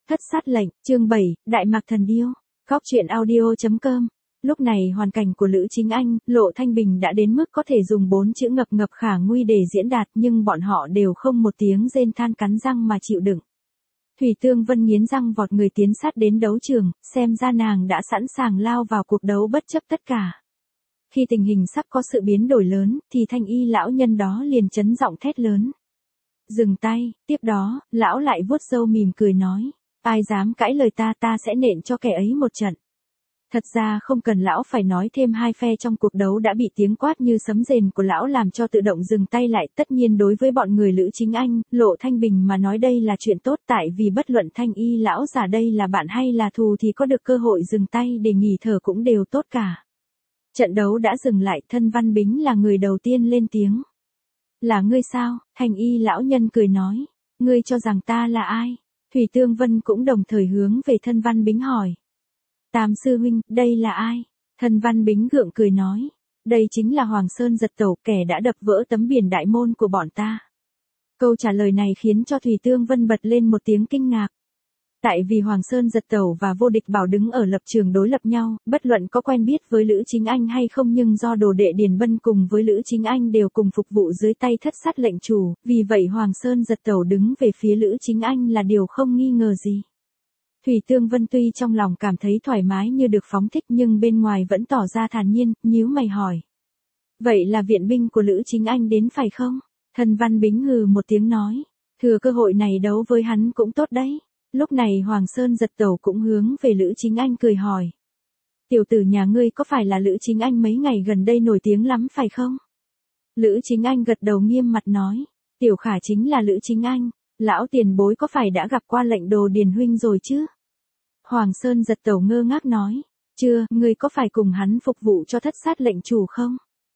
Thất sát lệnh, chương 7, Đại Mạc Thần Điêu. Góc truyện audio.com. Lúc này hoàn cảnh của Lữ Chính Anh, Lộ Thanh Bình đã đến mức có thể dùng 4 chữ ngập ngập khả nguy để diễn đạt, nhưng bọn họ đều không một tiếng rên than cắn răng mà chịu đựng. Thủy Tương Vân nghiến răng vọt người tiến sát đến đấu trường, xem ra nàng đã sẵn sàng lao vào cuộc đấu bất chấp tất cả. Khi tình hình sắp có sự biến đổi lớn, thì thanh y lão nhân đó liền chấn giọng thét lớn. Dừng tay, tiếp đó, lão lại vuốt râu mỉm cười nói, ai dám cãi lời ta sẽ nện cho kẻ ấy một trận. Thật ra không cần lão phải nói thêm, hai phe trong cuộc đấu đã bị tiếng quát như sấm rền của lão làm cho tự động dừng tay lại. Tất nhiên đối với bọn người Lữ Chính Anh, Lộ Thanh Bình mà nói đây là chuyện tốt, tại vì bất luận thanh y lão giả đây là bạn hay là thù thì có được cơ hội dừng tay để nghỉ thở cũng đều tốt cả. Trận đấu đã dừng lại, Thân Văn Bính là người đầu tiên lên tiếng. Là ngươi sao? Thanh y lão nhân cười nói. Ngươi cho rằng ta là ai? Thủy Tương Vân cũng đồng thời hướng về Thân Văn Bính hỏi. Tam sư huynh, đây là ai? Thân Văn Bính gượng cười nói. Đây chính là Hoàng Sơn Giật Tẩu, kẻ đã đập vỡ tấm biển đại môn của bọn ta. Câu trả lời này khiến cho Thủy Tương Vân bật lên một tiếng kinh ngạc. Tại vì Hoàng Sơn Giật Tẩu và Vô Địch Bảo đứng ở lập trường đối lập nhau, bất luận có quen biết với Lữ Chính Anh hay không, nhưng do đồ đệ Điền Bân cùng với Lữ Chính Anh đều cùng phục vụ dưới tay Thất Sát lệnh chủ, vì vậy Hoàng Sơn Giật Tẩu đứng về phía Lữ Chính Anh là điều không nghi ngờ gì. Thủy Tương Vân tuy trong lòng cảm thấy thoải mái như được phóng thích, nhưng bên ngoài vẫn tỏ ra thản nhiên, nhíu mày hỏi. Vậy là viện binh của Lữ Chính Anh đến phải không? Thân Văn Bính hừ một tiếng nói. Thừa cơ hội này đấu với hắn cũng tốt đấy. Lúc này Hoàng Sơn Giật Tẩu cũng hướng về Lữ Chính Anh cười hỏi. Tiểu tử nhà ngươi có phải là Lữ Chính Anh mấy ngày gần đây nổi tiếng lắm phải không? Lữ Chính Anh gật đầu nghiêm mặt nói. Tiểu Khả chính là Lữ Chính Anh. Lão tiền bối có phải đã gặp qua lệnh đồ Điền huynh rồi chứ? Hoàng Sơn Giật Tẩu ngơ ngác nói. Chưa, ngươi có phải cùng hắn phục vụ cho Thất Sát lệnh chủ không?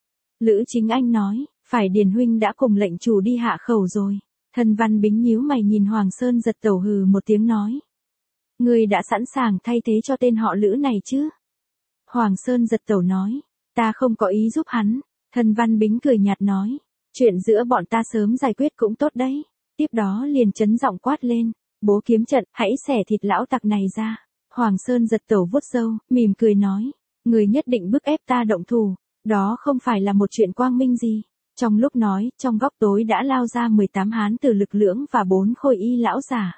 Lữ Chính Anh nói. Phải, Điền huynh đã cùng lệnh chủ đi hạ khẩu rồi. Thân Văn Bính nhíu mày nhìn Hoàng Sơn Giật Tẩu hừ một tiếng nói. Ngươi đã sẵn sàng thay thế cho tên họ Lữ này chứ? Hoàng Sơn Giật Tẩu nói. Ta không có ý giúp hắn. Thân Văn Bính cười nhạt nói. Chuyện giữa bọn ta sớm giải quyết cũng tốt đấy. Tiếp đó liền chấn giọng quát lên. Bố kiếm trận, hãy xẻ thịt lão tặc này ra. Hoàng Sơn Giật Tẩu vuốt râu, mỉm cười nói. Người nhất định bức ép ta động thủ. Đó không phải là một chuyện quang minh gì. Trong lúc nói, trong góc tối đã lao ra 18 hán tử lực lưỡng và 4 khôi y lão giả.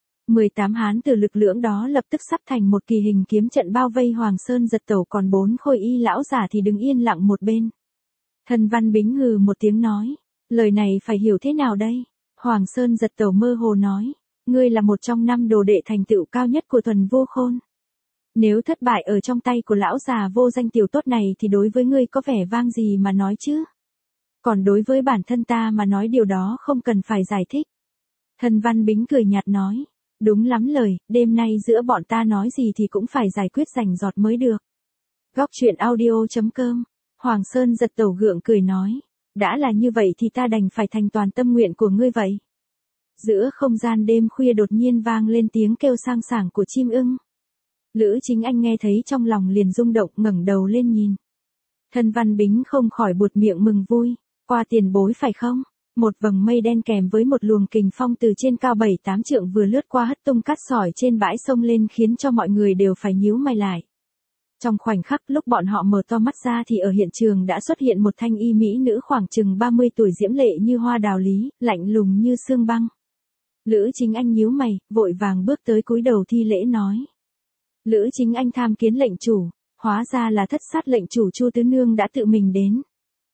18 hán tử lực lưỡng đó lập tức sắp thành một kỳ hình kiếm trận bao vây Hoàng Sơn Giật Tẩu, còn 4 khôi y lão giả thì đứng yên lặng một bên. Thân Văn Bính hừ một tiếng nói. Lời này phải hiểu thế nào đây? Hoàng Sơn Giật Tẩu mơ hồ nói. Ngươi là một trong 5 đồ đệ thành tựu cao nhất của Thuần Vô Khôn. Nếu thất bại ở trong tay của lão già vô danh tiểu tốt này thì đối với ngươi có vẻ vang gì mà nói chứ? Còn đối với bản thân ta mà nói điều đó không cần phải giải thích. Thân Văn Bính cười nhạt nói. Đúng lắm lời, đêm nay giữa bọn ta nói gì thì cũng phải giải quyết rành rọt mới được. Góc truyện audio.com. Hoàng Sơn Giật Tẩu gượng cười nói. Đã là như vậy thì ta đành phải thành toàn tâm nguyện của ngươi vậy. Giữa không gian đêm khuya đột nhiên vang lên tiếng kêu sang sảng của chim ưng. Lữ Chính Anh nghe thấy trong lòng liền rung động, ngẩng đầu lên nhìn. Thân Văn Bính không khỏi buột miệng mừng vui. Qua tiền bối phải không? Một vầng mây đen kèm với một luồng kình phong từ trên cao 7-8 trượng vừa lướt qua hất tung cát sỏi trên bãi sông lên, khiến cho mọi người đều phải nhíu mày lại. Trong khoảnh khắc lúc bọn họ mở to mắt ra thì ở hiện trường đã xuất hiện một thanh y mỹ nữ khoảng chừng 30 tuổi, diễm lệ như hoa đào lý, lạnh lùng như xương băng. Lữ Chính Anh nhíu mày, vội vàng bước tới cúi đầu thi lễ nói. Lữ Chính Anh tham kiến lệnh chủ. Hóa ra là Thất Sát lệnh chủ Chu Tứ Nương đã tự mình đến.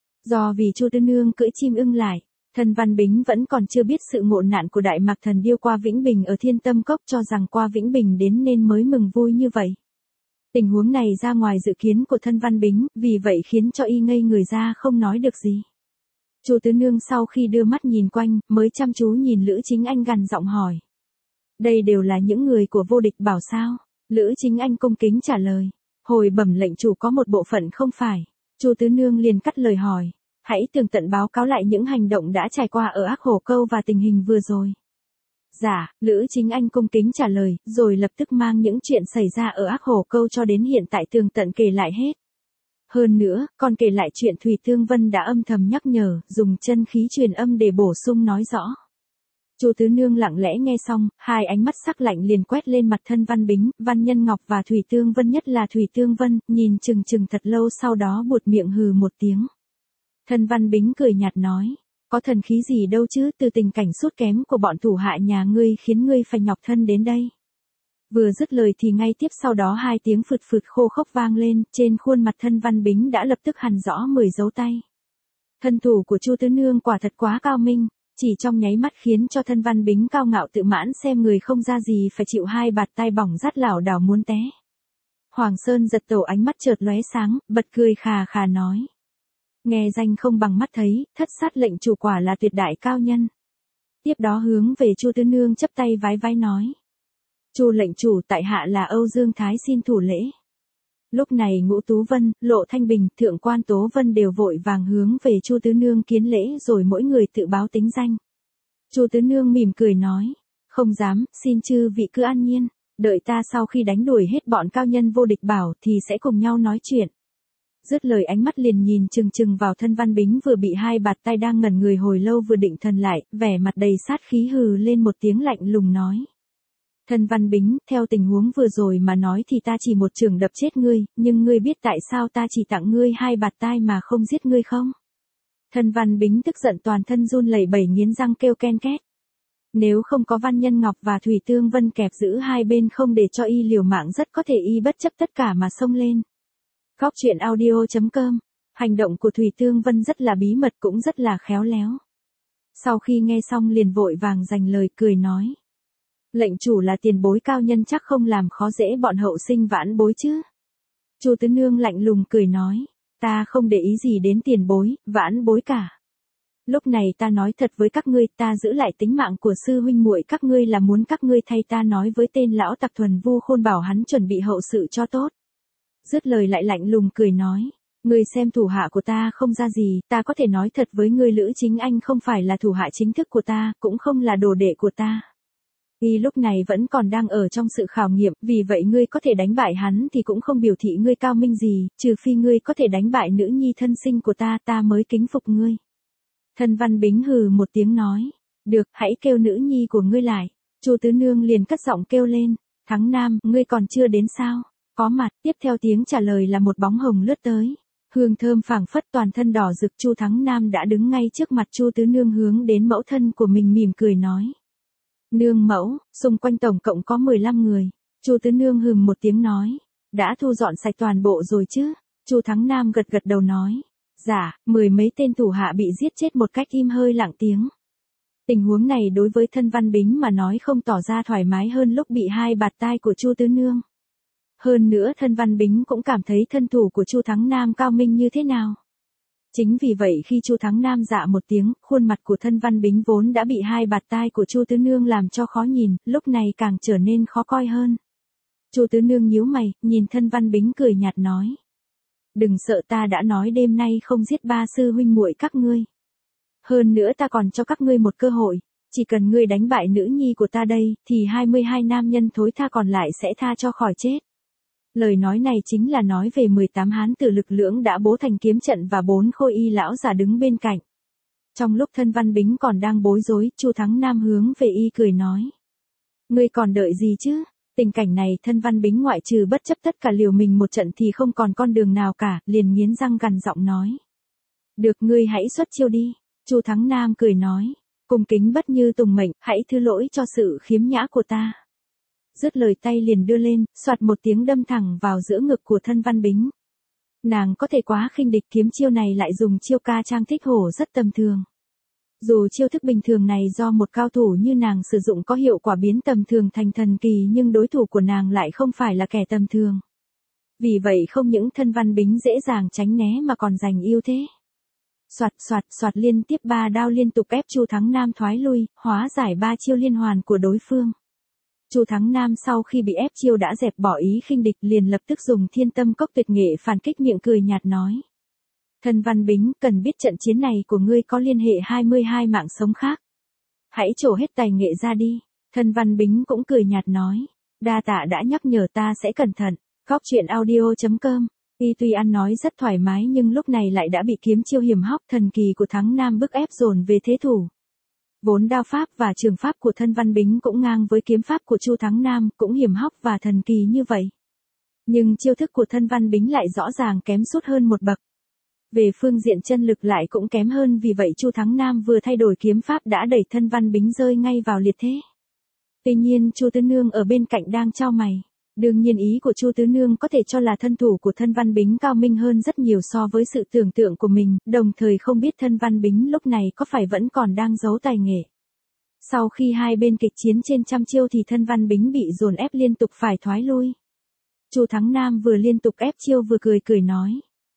Do vì Chu Tứ Nương cưỡi chim ưng lại, Thân Văn Bính vẫn còn chưa biết sự ngộ nạn của Đại Mạc Thần Điêu Qua Vĩnh Bình ở Thiên Tâm Cốc, cho rằng Qua Vĩnh Bình đến nên mới mừng vui như vậy. Tình huống này ra ngoài dự kiến của Thân Văn Bính, vì vậy khiến cho y ngây người ra không nói được gì. Chu Tứ Nương sau khi đưa mắt nhìn quanh, mới chăm chú nhìn Lữ Chính Anh gằn giọng hỏi. Đây đều là những người của Vô Địch Bảo sao? Lữ Chính Anh cung kính trả lời. Hồi bẩm lệnh chủ có một bộ phận không phải. Chu Tứ Nương liền cắt lời hỏi. Hãy tường tận báo cáo lại những hành động đã trải qua ở Ác Hổ Câu và tình hình vừa rồi. Dạ, Lữ Chính Anh cung kính trả lời, rồi lập tức mang những chuyện xảy ra ở Ác Hổ Câu cho đến hiện tại tường tận kể lại hết. Hơn nữa, còn kể lại chuyện Thủy Tương Vân đã âm thầm nhắc nhở, dùng chân khí truyền âm để bổ sung nói rõ. Chu Tứ Nương lặng lẽ nghe xong, hai ánh mắt sắc lạnh liền quét lên mặt thân Văn Bính, Văn Nhân Ngọc và Thủy Tương Vân, nhất là Thủy Tương Vân, nhìn chừng chừng thật lâu sau đó buột miệng hừ một tiếng. Thân Văn Bính cười nhạt nói, có thần khí gì đâu chứ, từ tình cảnh sút kém của bọn thủ hạ nhà ngươi khiến ngươi phải nhọc thân đến đây. Vừa dứt lời thì ngay tiếp sau đó hai tiếng phụt phụt khô khốc vang lên, trên khuôn mặt thân Văn Bính đã lập tức hằn rõ 10 dấu tay. Thân thủ của Chu Tứ Nương quả thật quá cao minh, chỉ trong nháy mắt khiến cho thân Văn Bính cao ngạo tự mãn xem người không ra gì phải chịu hai bạt tai bỏng rát lảo đảo muốn té. Hoàng Sơn giật tổ ánh mắt chợt lóe sáng, bật cười khà khà nói. Nghe danh không bằng mắt thấy, thất sát lệnh chủ quả là tuyệt đại cao nhân. Tiếp đó hướng về Chu Tứ Nương chắp tay vái vái nói. Chu lệnh chủ, tại hạ là Âu Dương Thái xin thủ lễ. Lúc này Ngũ Tú Vân, Lộ Thanh Bình, Thượng quan Tố Vân đều vội vàng hướng về Chu Tứ Nương kiến lễ rồi mỗi người tự báo tính danh. Chu Tứ Nương mỉm cười nói, không dám, xin chư vị cứ an nhiên, đợi ta sau khi đánh đuổi hết bọn cao nhân vô địch bảo thì sẽ cùng nhau nói chuyện. Dứt lời ánh mắt liền nhìn chừng chừng vào thân Văn Bính vừa bị hai bạt tay đang ngẩn người hồi lâu vừa định thần lại, vẻ mặt đầy sát khí hừ lên một tiếng lạnh lùng nói. Thân Văn Bính, theo tình huống vừa rồi mà nói thì ta chỉ một chưởng đập chết ngươi, nhưng ngươi biết tại sao ta chỉ tặng ngươi hai bạt tai mà không giết ngươi không? Thân Văn Bính tức giận toàn thân run lẩy bẩy nghiến răng kêu ken két. Nếu không có Văn Nhân Ngọc và Thủy Tương Vân kẹp giữ hai bên không để cho y liều mạng rất có thể y bất chấp tất cả mà xông lên. Góc truyện audio.com. Hành động của Thủy Tương Vân rất là bí mật cũng rất là khéo léo. Sau khi nghe xong liền vội vàng dành lời cười nói. Lệnh chủ là tiền bối cao nhân chắc không làm khó dễ bọn hậu sinh vãn bối chứ. Chu Tứ Nương lạnh lùng cười nói. Ta không để ý gì đến tiền bối, vãn bối cả. Lúc này ta nói thật với các ngươi, ta giữ lại tính mạng của sư huynh muội các ngươi là muốn các ngươi thay ta nói với tên lão tặc thuần vu khôn bảo hắn chuẩn bị hậu sự cho tốt. Dứt lời lại lạnh lùng cười nói, ngươi xem thủ hạ của ta không ra gì, ta có thể nói thật với ngươi Lữ Chính Anh không phải là thủ hạ chính thức của ta, cũng không là đồ đệ của ta. Y lúc này vẫn còn đang ở trong sự khảo nghiệm, vì vậy ngươi có thể đánh bại hắn thì cũng không biểu thị ngươi cao minh gì, trừ phi ngươi có thể đánh bại nữ nhi thân sinh của ta, ta mới kính phục ngươi. Thân Văn Bính hừ một tiếng nói, được, hãy kêu nữ nhi của ngươi lại. Chu Tứ Nương liền cất giọng kêu lên, Thắng Nam, ngươi còn chưa đến sao? Có mặt, tiếp theo tiếng trả lời là một bóng hồng lướt tới. Hương thơm phảng phất toàn thân đỏ rực, Chu Thắng Nam đã đứng ngay trước mặt Chu Tứ Nương hướng đến mẫu thân của mình mỉm cười nói. Nương mẫu, xung quanh tổng cộng có 15 người. Chu Tứ Nương hừm một tiếng nói, đã thu dọn sạch toàn bộ rồi chứ? Chu Thắng Nam gật gật đầu nói, dạ, 10 mấy tên thủ hạ bị giết chết một cách im hơi lặng tiếng. Tình huống này đối với thân Văn Bính mà nói không tỏ ra thoải mái hơn lúc bị hai bạt tai của Chu Tứ Nương. Hơn nữa thân Văn Bính cũng cảm thấy thân thủ của Chu Thắng Nam cao minh như thế nào. Chính vì vậy khi Chu Thắng Nam dạ một tiếng, khuôn mặt của thân Văn Bính vốn đã bị hai bạt tai của Chu Tứ Nương làm cho khó nhìn, lúc này càng trở nên khó coi hơn. Chu Tứ Nương nhíu mày, nhìn thân Văn Bính cười nhạt nói. Đừng sợ, ta đã nói đêm nay không giết ba sư huynh muội các ngươi. Hơn nữa ta còn cho các ngươi một cơ hội, chỉ cần ngươi đánh bại nữ nhi của ta đây, thì 22 nam nhân thối tha còn lại sẽ tha cho khỏi chết. Lời nói này chính là nói về 18 hán tử lực lưỡng đã bố thành kiếm trận và 4 khôi y lão già đứng bên cạnh. Trong lúc thân Văn Bính còn đang bối rối, Chu Thắng Nam hướng về y cười nói. Ngươi còn đợi gì chứ? Tình cảnh này thân Văn Bính ngoại trừ bất chấp tất cả liều mình một trận thì không còn con đường nào cả, liền nghiến răng gằn giọng nói. Được, ngươi hãy xuất chiêu đi. Chu Thắng Nam cười nói. Cung kính bất như tùng mệnh, hãy thứ lỗi cho sự khiếm nhã của ta. Dứt lời tay liền đưa lên, soạt một tiếng đâm thẳng vào giữa ngực của thân Văn Bính. Nàng có thể quá khinh địch, kiếm chiêu này lại dùng chiêu ca trang thích hổ rất tầm thường. Dù chiêu thức bình thường này do một cao thủ như nàng sử dụng có hiệu quả biến tầm thường thành thần kỳ nhưng đối thủ của nàng lại không phải là kẻ tầm thường. Vì vậy không những thân Văn Bính dễ dàng tránh né mà còn giành ưu thế. Soạt soạt soạt liên tiếp 3 đao liên tục ép Chu Thắng Nam thoái lui, hóa giải 3 chiêu liên hoàn của đối phương. Chu Thắng Nam sau khi bị ép chiêu đã dẹp bỏ ý khinh địch liền lập tức dùng thiên tâm cốc tuyệt nghệ phản kích, miệng cười nhạt nói. Thân Văn Bính, cần biết trận chiến này của ngươi có liên hệ 22 mạng sống khác. Hãy trổ hết tài nghệ ra đi. Thân Văn Bính cũng cười nhạt nói. Đa tạ đã nhắc nhở, ta sẽ cẩn thận. Góc truyện audio.com. Y tuy ăn nói rất thoải mái nhưng lúc này lại đã bị kiếm chiêu hiểm hóc thần kỳ của Thắng Nam bức ép dồn về thế thủ. Vốn đao pháp và trường pháp của Thân Văn Bính cũng ngang với kiếm pháp của Chu Thắng Nam, cũng hiểm hóc và thần kỳ như vậy. Nhưng chiêu thức của Thân Văn Bính lại rõ ràng kém sút hơn một bậc. Về phương diện chân lực lại cũng kém hơn, vì vậy Chu Thắng Nam vừa thay đổi kiếm pháp đã đẩy Thân Văn Bính rơi ngay vào liệt thế. Tuy nhiên Chu Tứ Nương ở bên cạnh đang chau mày. Đương nhiên ý của Chu Tứ Nương có thể cho là thân thủ của Thân Văn Bính cao minh hơn rất nhiều so với sự tưởng tượng của mình, đồng thời không biết Thân Văn Bính lúc này có phải vẫn còn đang giấu tài nghệ. Sau khi hai bên kịch chiến trên trăm chiêu thì Thân Văn Bính bị dồn ép liên tục phải thoái lui. Chu Thắng Nam vừa liên tục ép chiêu vừa cười cười nói.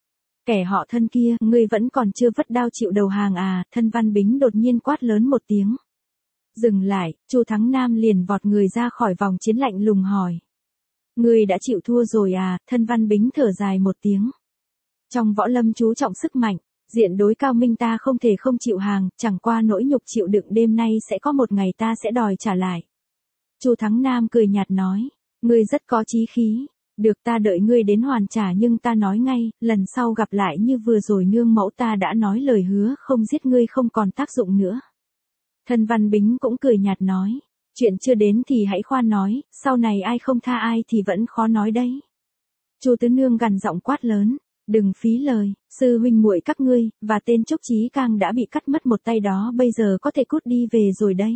Kẻ họ Thân kia, ngươi vẫn còn chưa vất đao chịu đầu hàng à? Thân Văn Bính đột nhiên quát lớn một tiếng. Dừng lại, Chu Thắng Nam liền vọt người ra khỏi vòng chiến lạnh lùng hỏi. Ngươi đã chịu thua rồi à? Thân Văn Bính thở dài một tiếng. Trong võ lâm chú trọng sức mạnh, diện đối cao minh ta không thể không chịu hàng, chẳng qua nỗi nhục chịu đựng đêm nay sẽ có một ngày ta sẽ đòi trả lại. Chu Thắng Nam cười nhạt nói, ngươi rất có chí khí, được ta đợi ngươi đến hoàn trả, nhưng ta nói ngay, lần sau gặp lại như vừa rồi nương mẫu ta đã nói lời hứa không giết ngươi không còn tác dụng nữa. Thân Văn Bính cũng cười nhạt nói, chuyện chưa đến thì hãy khoan nói, sau này ai không tha ai thì vẫn khó nói đấy. Chu Tứ Nương gằn giọng quát lớn, đừng phí lời, sư huynh muội các ngươi, và tên Trúc Chí Cang đã bị cắt mất một tay đó bây giờ có thể cút đi về rồi đấy.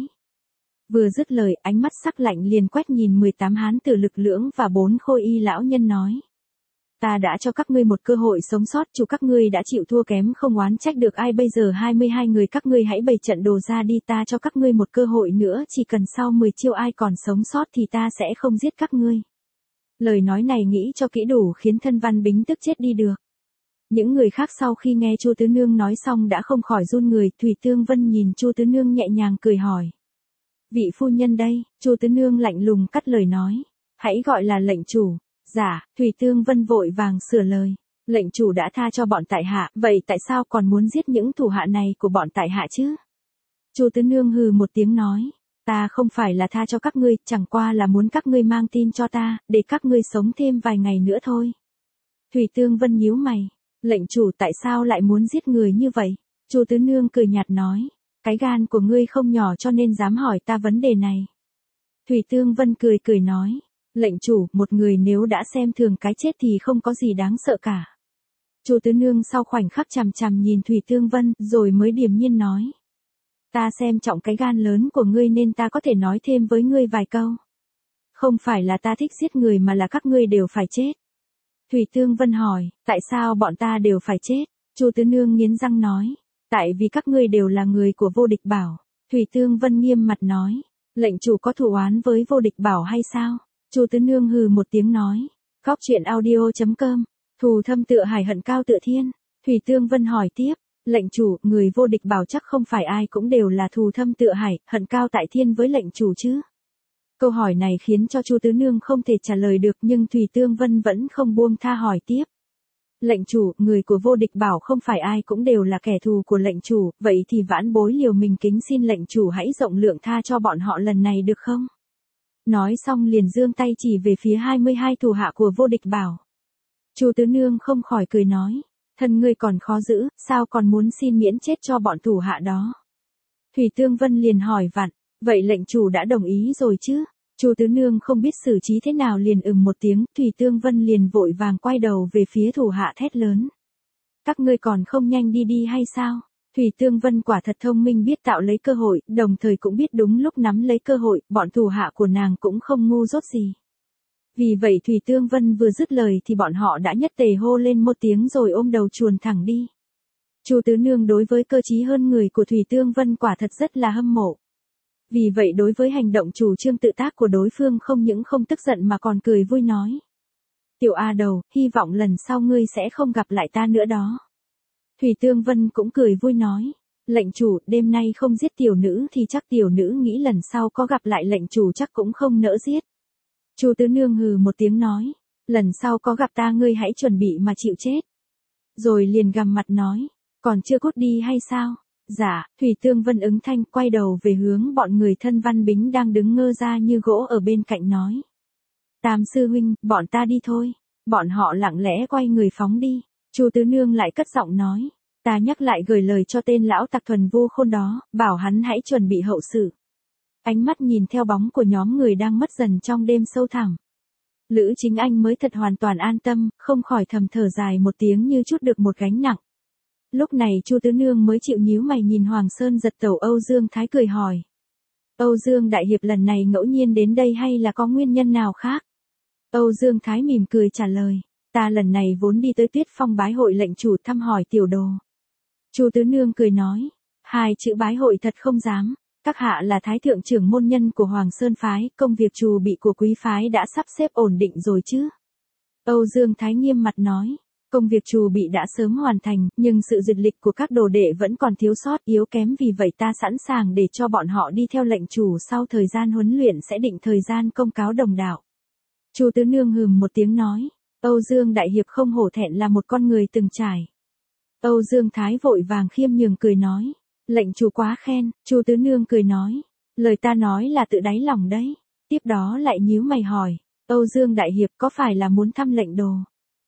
Vừa dứt lời, ánh mắt sắc lạnh liền quét nhìn 18 hán tử lực lưỡng và 4 khôi y lão nhân nói. Ta đã cho các ngươi một cơ hội sống sót, chủ các ngươi đã chịu thua kém không oán trách được ai, bây giờ 22 người các ngươi hãy bày trận đồ ra đi, ta cho các ngươi một cơ hội nữa, chỉ cần sau 10 chiêu ai còn sống sót thì ta sẽ không giết các ngươi. Lời nói này nghĩ cho kỹ đủ khiến Thân Văn Bính tức chết đi được. Những người khác sau khi nghe Chu Tứ Nương nói xong đã không khỏi run người. Thủy Tương Vân nhìn Chu Tứ Nương nhẹ nhàng cười hỏi. Vị phu nhân đây? Chu Tứ Nương lạnh lùng cắt lời nói. Hãy gọi là lệnh chủ. Dạ, Thủy Tương Vân vội vàng sửa lời. Lệnh chủ đã tha cho bọn tại hạ, vậy tại sao còn muốn giết những thủ hạ này của bọn tại hạ chứ? Chu Tứ Nương hừ một tiếng nói. Ta không phải là tha cho các ngươi, chẳng qua là muốn các ngươi mang tin cho ta, để các ngươi sống thêm vài ngày nữa thôi. Thủy Tương Vân nhíu mày. Lệnh chủ tại sao lại muốn giết người như vậy? Chu Tứ Nương cười nhạt nói. Cái gan của ngươi không nhỏ cho nên dám hỏi ta vấn đề này. Thủy Tương Vân cười cười nói. Lệnh chủ, một người nếu đã xem thường cái chết thì không có gì đáng sợ cả. Chu Tứ Nương sau khoảnh khắc chằm chằm nhìn Thủy Tương Vân rồi mới điềm nhiên nói. Ta xem trọng cái gan lớn của ngươi nên ta có thể nói thêm với ngươi vài câu. Không phải là ta thích giết người mà là các ngươi đều phải chết. Thủy Tương Vân hỏi, tại sao bọn ta đều phải chết? Chu Tứ Nương nghiến răng nói, tại vì các ngươi đều là người của Vô Địch Bảo. Thủy Tương Vân nghiêm mặt nói, lệnh chủ có thù oán với Vô Địch Bảo hay sao? Chu Tứ Nương hừ một tiếng nói, Góc Truyện Audio.com, thù thâm tựa hải hận cao tựa thiên. Thủy Tương Vân hỏi tiếp, lệnh chủ, người Vô Địch Bảo chắc không phải ai cũng đều là thù thâm tựa hải, hận cao tại thiên với lệnh chủ chứ? Câu hỏi này khiến cho Chu Tứ Nương không thể trả lời được, nhưng Thủy Tương Vân vẫn không buông tha hỏi tiếp. Lệnh chủ, người của Vô Địch Bảo không phải ai cũng đều là kẻ thù của lệnh chủ, vậy thì vãn bối liều mình kính xin lệnh chủ hãy rộng lượng tha cho bọn họ lần này được không? Nói xong liền giương tay chỉ về phía 22 thủ hạ của Vô Địch Bảo. Chu Tứ Nương không khỏi cười nói, thân ngươi còn khó giữ, sao còn muốn xin miễn chết cho bọn thủ hạ đó? Thủy Tương Vân liền hỏi vặn, vậy lệnh chủ đã đồng ý rồi chứ? Chu Tứ Nương không biết xử trí thế nào liền một tiếng, Thủy Tương Vân liền vội vàng quay đầu về phía thủ hạ thét lớn. Các ngươi còn không nhanh đi đi hay sao? Thủy Tương Vân quả thật thông minh, biết tạo lấy cơ hội, đồng thời cũng biết đúng lúc nắm lấy cơ hội, bọn thủ hạ của nàng cũng không ngu dốt gì. Vì vậy Thủy Tương Vân vừa dứt lời thì bọn họ đã nhất tề hô lên một tiếng rồi ôm đầu chuồn thẳng đi. Chu Tứ Nương đối với cơ trí hơn người của Thủy Tương Vân quả thật rất là hâm mộ. Vì vậy đối với hành động chủ trương tự tác của đối phương không những không tức giận mà còn cười vui nói. Tiểu A Đầu, hy vọng lần sau ngươi sẽ không gặp lại ta nữa đó. Thủy Tương Vân cũng cười vui nói. Lệnh chủ, đêm nay không giết tiểu nữ thì chắc tiểu nữ nghĩ lần sau có gặp lại lệnh chủ chắc cũng không nỡ giết. Chu Tứ Nương hừ một tiếng nói. Lần sau có gặp ta ngươi hãy chuẩn bị mà chịu chết. Rồi liền gằm mặt nói. Còn chưa cút đi hay sao? Dạ, Thủy Tương Vân ứng thanh quay đầu về hướng bọn người Thân Văn Bính đang đứng ngơ ra như gỗ ở bên cạnh nói. Tam sư huynh, bọn ta đi thôi. Bọn họ lặng lẽ quay người phóng đi. Chu Tứ Nương lại cất giọng nói. Ta nhắc lại gửi lời cho tên lão tặc thuần vu khôn đó, bảo hắn hãy chuẩn bị hậu sự. Ánh mắt nhìn theo bóng của nhóm người đang mất dần trong đêm sâu thẳm. Lữ Chính Anh mới thật hoàn toàn an tâm, không khỏi thầm thở dài một tiếng như trút được một gánh nặng. Lúc này Chu Tứ Nương mới chịu nhíu mày nhìn Hoàng Sơn Giật Tẩu Âu Dương Thái cười hỏi. Âu Dương Đại Hiệp lần này ngẫu nhiên đến đây hay là có nguyên nhân nào khác? Âu Dương Thái mỉm cười trả lời. Ta lần này vốn đi tới Tuyết Phong bái hội lệnh chủ thăm hỏi tiểu đồ. Chu Tứ Nương cười nói. Hai chữ bái hội thật không dám. Các hạ là thái thượng trưởng môn nhân của Hoàng Sơn Phái, công việc trù bị của quý phái đã sắp xếp ổn định rồi chứ? Âu Dương Thái nghiêm mặt nói. Công việc trù bị đã sớm hoàn thành, nhưng sự duyệt lịch của các đồ đệ vẫn còn thiếu sót yếu kém, vì vậy ta sẵn sàng để cho bọn họ đi theo lệnh chủ, sau thời gian huấn luyện sẽ định thời gian công cáo đồng đạo. Chu Tứ Nương hừm một tiếng nói. Âu Dương Đại Hiệp không hổ thẹn là một con người từng trải. Âu Dương Thái vội vàng khiêm nhường cười nói. Lệnh chủ quá khen. Chu Tứ Nương cười nói. Lời ta nói là tự đáy lòng đấy. Tiếp đó lại nhíu mày hỏi. Âu Dương Đại Hiệp có phải là muốn thăm lệnh đồ?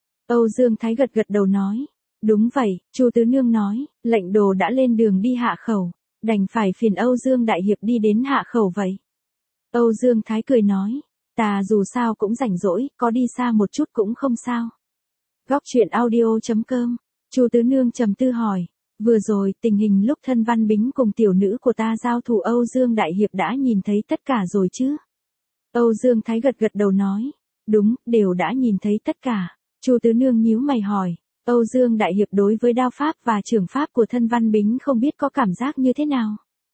Âu Dương Thái gật gật đầu nói. Đúng vậy. Chu Tứ Nương nói. Lệnh đồ đã lên đường đi Hạ Khẩu. Đành phải phiền Âu Dương Đại Hiệp đi đến Hạ Khẩu vậy. Âu Dương Thái cười nói. Ta dù sao cũng rảnh rỗi, có đi xa một chút cũng không sao. Góc truyện audio.com. Chu Tứ Nương trầm tư hỏi. Vừa rồi, tình hình lúc Thân Văn Bính cùng tiểu nữ của ta giao thủ Âu Dương Đại Hiệp đã nhìn thấy tất cả rồi chứ? Âu Dương Thái gật gật đầu nói. Đúng, đều đã nhìn thấy tất cả. Chu Tứ Nương nhíu mày hỏi. Âu Dương Đại Hiệp đối với đao pháp và trưởng pháp của Thân Văn Bính không biết có cảm giác như thế nào?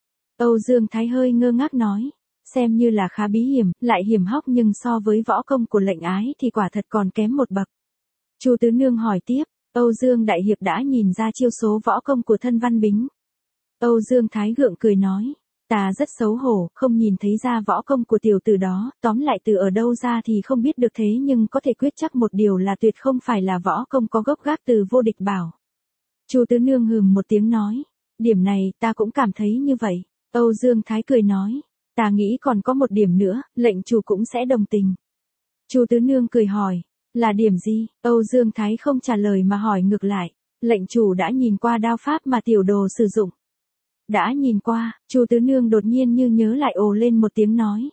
Âu Dương Thái hơi ngơ ngác nói. Xem như là khá bí hiểm, lại hiểm hóc, nhưng so với võ công của lệnh ái thì quả thật còn kém một bậc. Chu Tứ Nương hỏi tiếp. Âu Dương Đại Hiệp đã nhìn ra chiêu số võ công của Thân Văn Bính. Âu Dương Thái gượng cười nói. Ta rất xấu hổ, không nhìn thấy ra võ công của tiểu tử đó, tóm lại từ ở đâu ra thì không biết được, thế nhưng có thể quyết chắc một điều là tuyệt không phải là võ công có gốc gác từ vô địch bảo. Chu Tứ Nương hừm một tiếng nói. Điểm này ta cũng cảm thấy như vậy. Âu Dương Thái cười nói. Ta nghĩ còn có một điểm nữa, lệnh chủ cũng sẽ đồng tình. Chu Tứ Nương cười hỏi. Là điểm gì? Âu Dương Thái không trả lời mà hỏi ngược lại. Lệnh chủ đã nhìn qua đao pháp mà tiểu đồ sử dụng. Đã nhìn qua. Chu Tứ Nương đột nhiên như nhớ lại ồ lên một tiếng nói.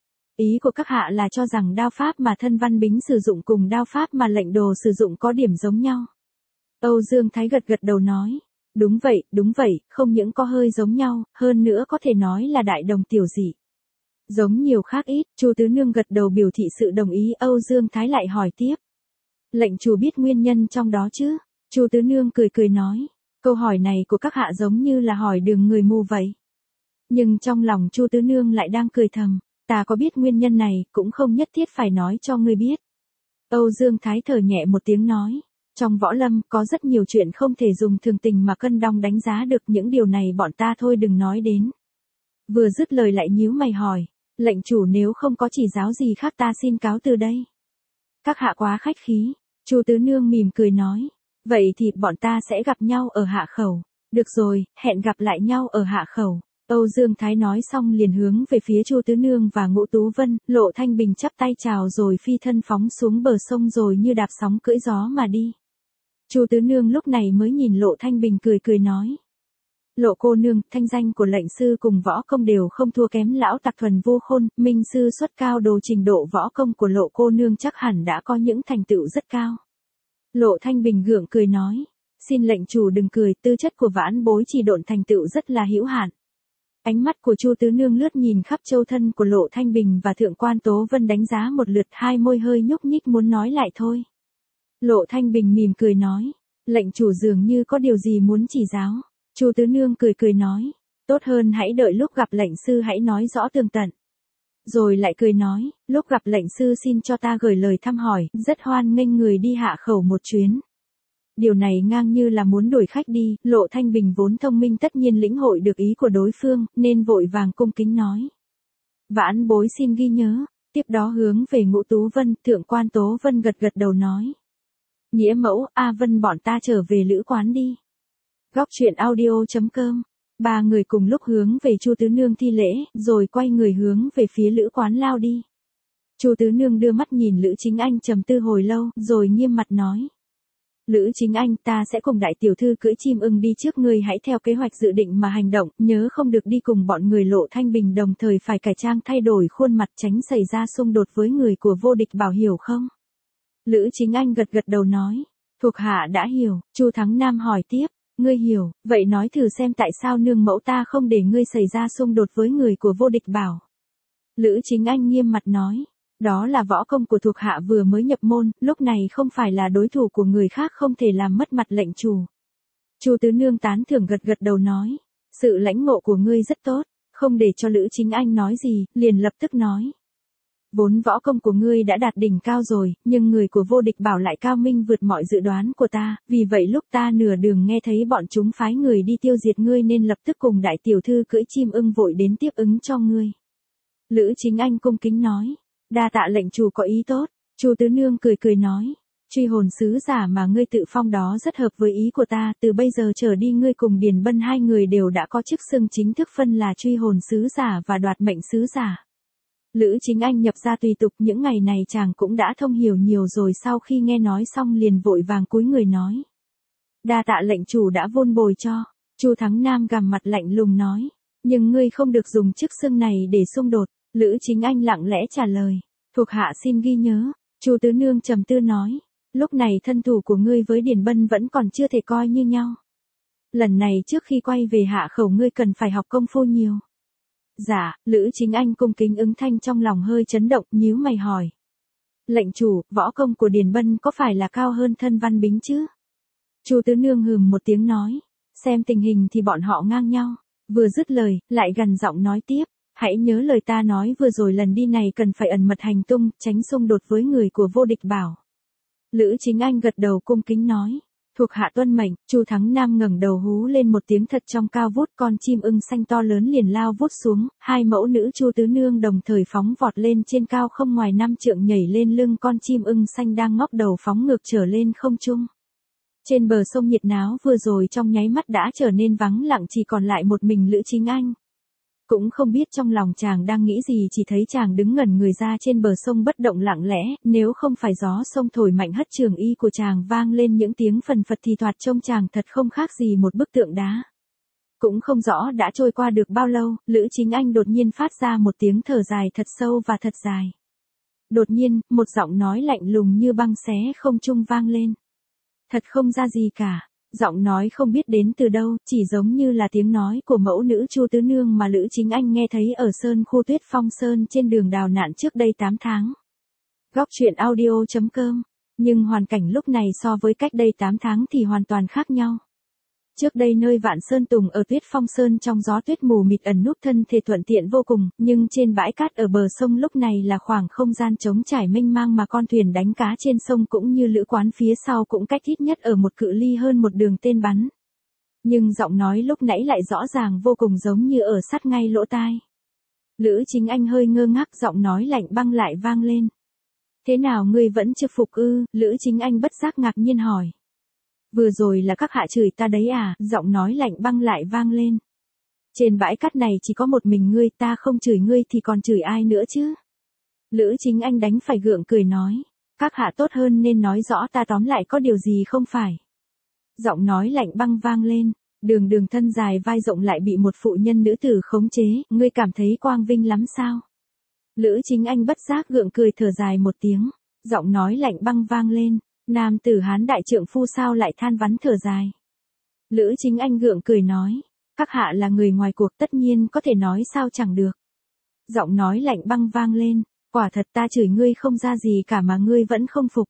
Ý của các hạ là cho rằng đao pháp mà Thân Văn Bính sử dụng cùng đao pháp mà lệnh đồ sử dụng có điểm giống nhau. Âu Dương Thái gật gật đầu nói. Đúng vậy, không những có hơi giống nhau, hơn nữa có thể nói là đại đồng tiểu dị. Giống nhiều khác ít. Chu Tứ Nương gật đầu biểu thị sự đồng ý. Âu Dương Thái lại hỏi tiếp. Lệnh chủ biết nguyên nhân trong đó chứ? Chu Tứ Nương cười cười nói. Câu hỏi này của các hạ giống như là hỏi đường người mù vậy. Nhưng trong lòng Chu Tứ Nương lại đang cười thầm. Ta có biết nguyên nhân này, cũng không nhất thiết phải nói cho ngươi biết. Âu Dương Thái thở nhẹ một tiếng nói. Trong võ lâm có rất nhiều chuyện không thể dùng thường tình mà cân đong đánh giá được, những điều này bọn ta thôi đừng nói đến. Vừa dứt lời lại nhíu mày hỏi. Lệnh chủ nếu không có chỉ giáo gì khác ta xin cáo từ đây. Các hạ quá khách khí. Chu Tứ Nương mỉm cười nói. Vậy thì bọn ta sẽ gặp nhau ở Hạ Khẩu. Được rồi, hẹn gặp lại nhau ở Hạ Khẩu. Âu Dương Thái nói xong liền hướng về phía Chu Tứ Nương và Ngũ Tú Vân. Lộ Thanh Bình chắp tay chào rồi phi thân phóng xuống bờ sông, rồi như đạp sóng cưỡi gió mà đi. Chu Tứ Nương lúc này mới nhìn Lộ Thanh Bình cười cười nói. Lộ cô nương, thanh danh của lệnh sư cùng võ công đều không thua kém lão tặc thuần vô khôn, minh sư xuất cao đồ, trình độ võ công của Lộ cô nương chắc hẳn đã có những thành tựu rất cao. Lộ Thanh Bình gượng cười nói. Xin lệnh chủ đừng cười, tư chất của vãn bối chỉ độn thành tựu rất là hữu hạn. Ánh mắt của Chu Tứ Nương lướt nhìn khắp châu thân của Lộ Thanh Bình và Thượng quan Tố Vân đánh giá một lượt, hai môi hơi nhúc nhích muốn nói lại thôi. Lộ Thanh Bình mỉm cười nói. Lệnh chủ dường như có điều gì muốn chỉ giáo. Chu Tứ Nương cười cười nói. Tốt hơn hãy đợi lúc gặp lệnh sư hãy nói rõ tường tận. Rồi lại cười nói. Lúc gặp lệnh sư xin cho ta gửi lời thăm hỏi, rất hoan nghênh người đi Hạ Khẩu một chuyến. Điều này ngang như là muốn đuổi khách đi. Lộ Thanh Bình vốn thông minh tất nhiên lĩnh hội được ý của đối phương, nên vội vàng cung kính nói. Vãn bối xin ghi nhớ. Tiếp đó hướng về Ngũ Tú Vân, Thượng quan Tố Vân gật gật đầu nói. Nghĩa mẫu, A Vân bọn ta trở về lữ quán đi. Góc truyện audio.com. Ba người cùng lúc hướng về Chu Tứ Nương thi lễ, rồi quay người hướng về phía lữ quán lao đi. Chu Tứ Nương đưa mắt nhìn Lữ Chính Anh trầm tư hồi lâu, rồi nghiêm mặt nói. Lữ Chính Anh, ta sẽ cùng đại tiểu thư cưỡi chim ưng đi trước, ngươi hãy theo kế hoạch dự định mà hành động, nhớ không được đi cùng bọn người Lộ Thanh Bình, đồng thời phải cải trang thay đổi khuôn mặt tránh xảy ra xung đột với người của Vô Địch Bảo, hiểu không? Lữ Chính Anh gật gật đầu nói, thuộc hạ đã hiểu. Chu Thắng Nam hỏi tiếp, ngươi hiểu, vậy nói thử xem tại sao nương mẫu ta không để ngươi xảy ra xung đột với người của Vô Địch Bảo. Lữ Chính Anh nghiêm mặt nói, đó là võ công của thuộc hạ vừa mới nhập môn, lúc này không phải là đối thủ của người khác, không thể làm mất mặt lệnh chủ. Chu Tứ Nương tán thưởng gật gật đầu nói, sự lãnh ngộ của ngươi rất tốt. Không để cho Lữ Chính Anh nói gì, liền lập tức nói, vốn võ công của ngươi đã đạt đỉnh cao rồi, nhưng người của Vô Địch Bảo lại cao minh vượt mọi dự đoán của ta, vì vậy lúc ta nửa đường nghe thấy bọn chúng phái người đi tiêu diệt ngươi nên lập tức cùng đại tiểu thư cưỡi chim ưng vội đến tiếp ứng cho ngươi. Lữ Chính Anh cung kính nói, đa tạ lệnh chủ có ý tốt. Chu Tứ Nương cười cười nói, truy hồn sứ giả mà ngươi tự phong đó rất hợp với ý của ta, từ bây giờ trở đi ngươi cùng Điền Bân hai người đều đã có chức xưng chính thức phân là truy hồn sứ giả và đoạt mệnh sứ giả. Lữ Chính Anh nhập ra tùy tục, những ngày này chàng cũng đã thông hiểu nhiều rồi, sau khi nghe nói xong liền vội vàng cúi người nói, đa tạ lệnh chủ đã vun bồi cho. Chu Thắng Nam gằm mặt lạnh lùng nói, nhưng ngươi không được dùng chức xưng này để xung đột. Lữ Chính Anh lặng lẽ trả lời, thuộc hạ xin ghi nhớ. Chu Tứ Nương trầm tư nói, lúc này thân thủ của ngươi với Điền Bân vẫn còn chưa thể coi như nhau. Lần này trước khi quay về hạ khẩu ngươi cần phải học công phu nhiều. Dạ. Lữ Chính Anh cung kính ứng thanh, trong lòng hơi chấn động, nhíu mày hỏi, lệnh chủ, võ công của Điền Bân có phải là cao hơn Thân Văn Bính chứ? Chu Tứ Nương hừm một tiếng nói, xem tình hình thì bọn họ ngang nhau. Vừa dứt lời, lại gằn giọng nói tiếp, hãy nhớ lời ta nói vừa rồi, lần đi này cần phải ẩn mật hành tung, tránh xung đột với người của Vô Địch Bảo. Lữ Chính Anh gật đầu cung kính nói, thuộc hạ tuân mệnh. Chu Thắng Nam ngẩng đầu hú lên một tiếng thật trong cao vút, con chim ưng xanh to lớn liền lao vút xuống, hai mẫu nữ Chu Tứ Nương đồng thời phóng vọt lên trên cao, không ngoài 5 trượng nhảy lên lưng con chim ưng xanh đang ngóc đầu phóng ngược trở lên không trung. Trên bờ sông nhiệt náo vừa rồi trong nháy mắt đã trở nên vắng lặng, chỉ còn lại một mình Lữ Chính Anh. Cũng không biết trong lòng chàng đang nghĩ gì, chỉ thấy chàng đứng ngẩn người ra trên bờ sông bất động lặng lẽ, nếu không phải gió sông thổi mạnh hất trường y của chàng vang lên những tiếng phần phật thì thoạt trông chàng thật không khác gì một bức tượng đá. Cũng không rõ đã trôi qua được bao lâu, Lữ Chính Anh đột nhiên phát ra một tiếng thở dài thật sâu và thật dài. Đột nhiên, một giọng nói lạnh lùng như băng xé không trung vang lên. Thật không ra gì cả. Giọng nói không biết đến từ đâu, chỉ giống như là tiếng nói của mẫu nữ Chu Tứ Nương mà Lữ Chính Anh nghe thấy ở Sơn Khu Tuyết Phong Sơn trên đường đào nạn trước đây 8 tháng. Góc truyện audio.com. Nhưng hoàn cảnh lúc này so với cách đây 8 tháng thì hoàn toàn khác nhau. Trước đây nơi Vạn Sơn Tùng ở Tuyết Phong Sơn trong gió tuyết mù mịt ẩn núp thân thể thuận tiện vô cùng, nhưng trên bãi cát ở bờ sông lúc này là khoảng không gian trống trải mênh mang, mà con thuyền đánh cá trên sông cũng như lữ quán phía sau cũng cách ít nhất ở một cự ly hơn một đường tên bắn. Nhưng giọng nói lúc nãy lại rõ ràng vô cùng, giống như ở sát ngay lỗ tai. Lữ Chính Anh hơi ngơ ngác, giọng nói lạnh băng lại vang lên. Thế nào, ngươi vẫn chưa phục ư? Lữ Chính Anh bất giác ngạc nhiên hỏi. Vừa rồi là các hạ chửi ta đấy à? Giọng nói lạnh băng lại vang lên. Trên bãi cát này chỉ có một mình ngươi, ta không chửi ngươi thì còn chửi ai nữa chứ? Lữ Chính Anh đánh phải gượng cười nói. Các hạ tốt hơn nên nói rõ, ta tóm lại có điều gì không phải? Giọng nói lạnh băng vang lên. Đường đường thân dài vai rộng lại bị một phụ nhân nữ tử khống chế, ngươi cảm thấy quang vinh lắm sao? Lữ Chính Anh bất giác gượng cười thở dài một tiếng. Giọng nói lạnh băng vang lên. Nam tử Hán đại trượng phu sao lại than vắn thở dài? Lữ Chính Anh gượng cười nói. Các hạ là người ngoài cuộc, tất nhiên có thể nói sao chẳng được. Giọng nói lạnh băng vang lên. Quả thật ta chửi ngươi không ra gì cả mà ngươi vẫn không phục.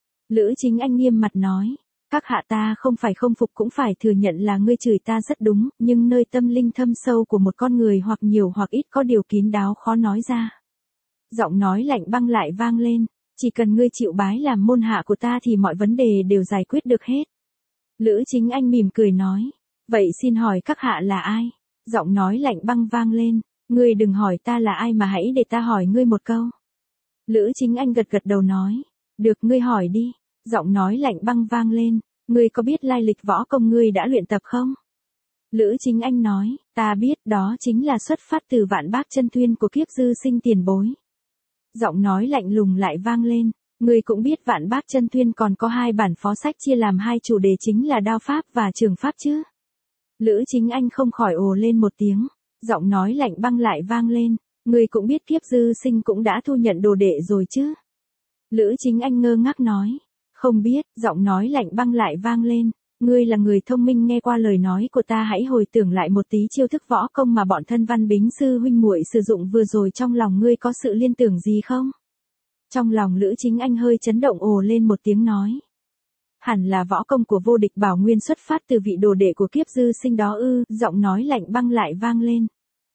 Lữ Chính Anh nghiêm mặt nói. Các hạ, ta không phải không phục cũng phải thừa nhận là ngươi chửi ta rất đúng, nhưng nơi tâm linh thâm sâu của một con người hoặc nhiều hoặc ít có điều kín đáo khó nói ra. Giọng nói lạnh băng lại vang lên. Chỉ cần ngươi chịu bái làm môn hạ của ta thì mọi vấn đề đều giải quyết được hết. Lữ Chính Anh mỉm cười nói. Vậy xin hỏi các hạ là ai? Giọng nói lạnh băng vang lên. Ngươi đừng hỏi ta là ai mà hãy để ta hỏi ngươi một câu. Lữ Chính Anh gật gật đầu nói. Được, ngươi hỏi đi. Giọng nói lạnh băng vang lên. Ngươi có biết lai lịch võ công ngươi đã luyện tập không? Lữ Chính Anh nói. Ta biết, đó chính là xuất phát từ Vạn Bác Chân Tuyên của Kiếp Dư Sinh tiền bối. Giọng nói lạnh lùng lại vang lên. Ngươi cũng biết Vạn Bác Chân Tuyên còn có 2 bản phó sách chia làm 2 chủ đề chính là đao pháp và trường pháp chứ. Lữ Chính Anh không khỏi ồ lên một tiếng, giọng nói lạnh băng lại vang lên, ngươi cũng biết Kiếp Dư Sinh cũng đã thu nhận đồ đệ rồi chứ. Lữ Chính Anh ngơ ngác nói, không biết, giọng nói lạnh băng lại vang lên, ngươi là người thông minh nghe qua lời nói của ta hãy hồi tưởng lại một tí chiêu thức võ công mà bọn thân Văn Bính sư huynh muội sử dụng vừa rồi trong lòng ngươi có sự liên tưởng gì không? Trong lòng Lữ Chính Anh hơi chấn động ồ lên một tiếng nói. Hẳn là võ công của Vô Địch Bảo Nguyên xuất phát từ vị đồ đệ của Kiếp Dư Sinh đó ư, giọng nói lạnh băng lại vang lên.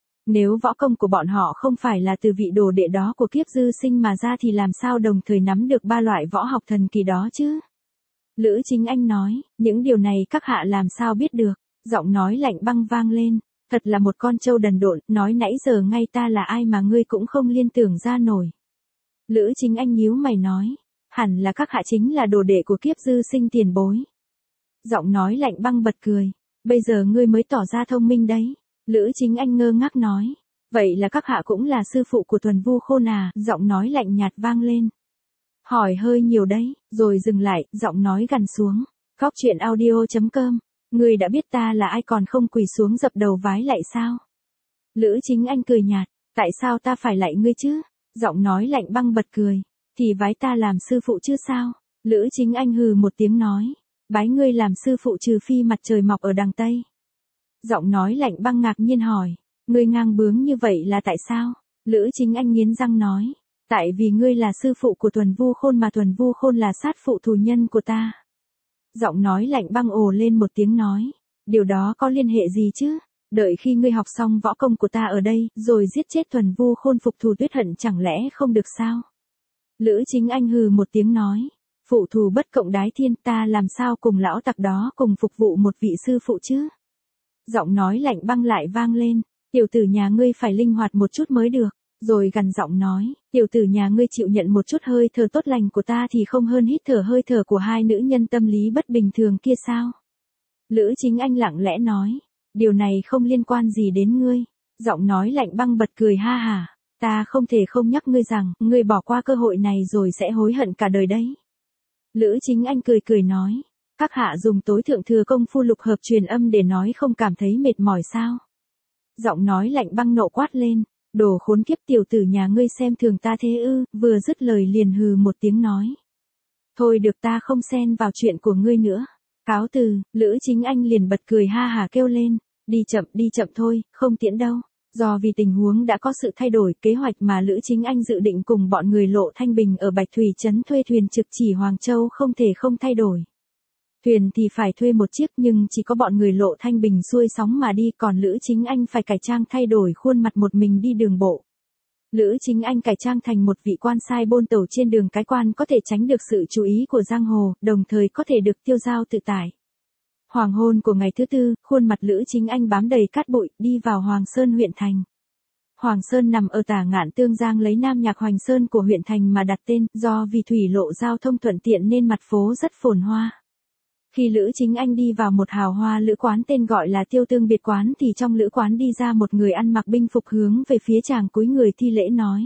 Nếu võ công của bọn họ không phải là từ vị đồ đệ đó của Kiếp Dư Sinh mà ra thì làm sao đồng thời nắm được 3 loại võ học thần kỳ đó chứ? Lữ Chính Anh nói, những điều này các hạ làm sao biết được, giọng nói lạnh băng vang lên, thật là một con trâu đần độn, nói nãy giờ ngay ta là ai mà ngươi cũng không liên tưởng ra nổi. Lữ Chính Anh nhíu mày nói, hẳn là các hạ chính là đồ đệ của Kiếp Dư Sinh tiền bối. Giọng nói lạnh băng bật cười, bây giờ ngươi mới tỏ ra thông minh đấy. Lữ Chính Anh ngơ ngác nói, vậy là các hạ cũng là sư phụ của Thuần Vu Khôn à, giọng nói lạnh nhạt vang lên. Hỏi hơi nhiều đấy, rồi dừng lại, giọng nói gằn xuống, Góc Truyện Audio.com, ngươi đã biết ta là ai còn không quỳ xuống dập đầu vái lạy sao? Lữ Chính Anh cười nhạt, tại sao ta phải lạy ngươi chứ? Giọng nói lạnh băng bật cười, thì vái ta làm sư phụ chứ sao? Lữ Chính Anh hừ một tiếng nói, bái ngươi làm sư phụ trừ phi mặt trời mọc ở đằng Tây. Giọng nói lạnh băng ngạc nhiên hỏi, ngươi ngang bướng như vậy là tại sao? Lữ Chính Anh nghiến răng nói, tại vì ngươi là sư phụ của Thuần Vu Khôn mà Thuần Vu Khôn là sát phụ thù nhân của ta. Giọng nói lạnh băng ồ lên một tiếng nói, điều đó có liên hệ gì chứ? Đợi khi ngươi học xong võ công của ta ở đây, rồi giết chết Thuần Vu Khôn phục thù tuyết hận chẳng lẽ không được sao? Lữ Chính Anh hừ một tiếng nói, phụ thù bất cộng đái thiên ta làm sao cùng lão tặc đó cùng phục vụ một vị sư phụ chứ? Giọng nói lạnh băng lại vang lên, tiểu tử nhà ngươi phải linh hoạt một chút mới được, rồi gằn giọng nói, tiểu tử nhà ngươi chịu nhận một chút hơi thở tốt lành của ta thì không hơn hít thở hơi thở của 2 nữ nhân tâm lý bất bình thường kia sao? Lữ Chính Anh lặng lẽ nói, điều này không liên quan gì đến ngươi. Giọng nói lạnh băng bật cười ha hả, ta không thể không nhắc ngươi rằng, ngươi bỏ qua cơ hội này rồi sẽ hối hận cả đời đấy. Lữ Chính Anh cười cười nói, các hạ dùng tối thượng thừa công phu lục hợp truyền âm để nói không cảm thấy mệt mỏi sao? Giọng nói lạnh băng nộ quát lên, đồ khốn kiếp tiểu tử nhà ngươi xem thường ta thế ư, vừa dứt lời liền hừ một tiếng nói. Thôi được ta không xen vào chuyện của ngươi nữa. Cáo từ, Lữ Chính Anh liền bật cười ha hả kêu lên, đi chậm thôi, không tiễn đâu. Do vì tình huống đã có sự thay đổi, kế hoạch mà Lữ Chính Anh dự định cùng bọn người Lộ Thanh Bình ở Bạch Thủy Trấn thuê thuyền trực chỉ Hoàng Châu không thể không thay đổi. Thuyền thì phải thuê một chiếc nhưng chỉ có bọn người Lộ Thanh Bình xuôi sóng mà đi, còn Lữ Chính Anh phải cải trang thay đổi khuôn mặt một mình đi đường bộ. Lữ Chính Anh cải trang thành một vị quan sai bôn tẩu trên đường cái quan có thể tránh được sự chú ý của giang hồ, đồng thời có thể được tiêu dao tự tại. Hoàng hôn của ngày thứ 4, khuôn mặt Lữ Chính Anh bám đầy cát bụi, đi vào Hoàng Sơn huyện thành. Hoàng Sơn nằm ở tả ngạn Tương Giang lấy Nam Nhạc Hoành Sơn của huyện thành mà đặt tên, do vì thủy lộ giao thông thuận tiện nên mặt phố rất phồn hoa. Khi Lữ Chính Anh đi vào một hào hoa lữ quán tên gọi là Tiêu Tương Biệt Quán thì trong lữ quán đi ra một người ăn mặc binh phục hướng về phía chàng cúi người thi lễ nói.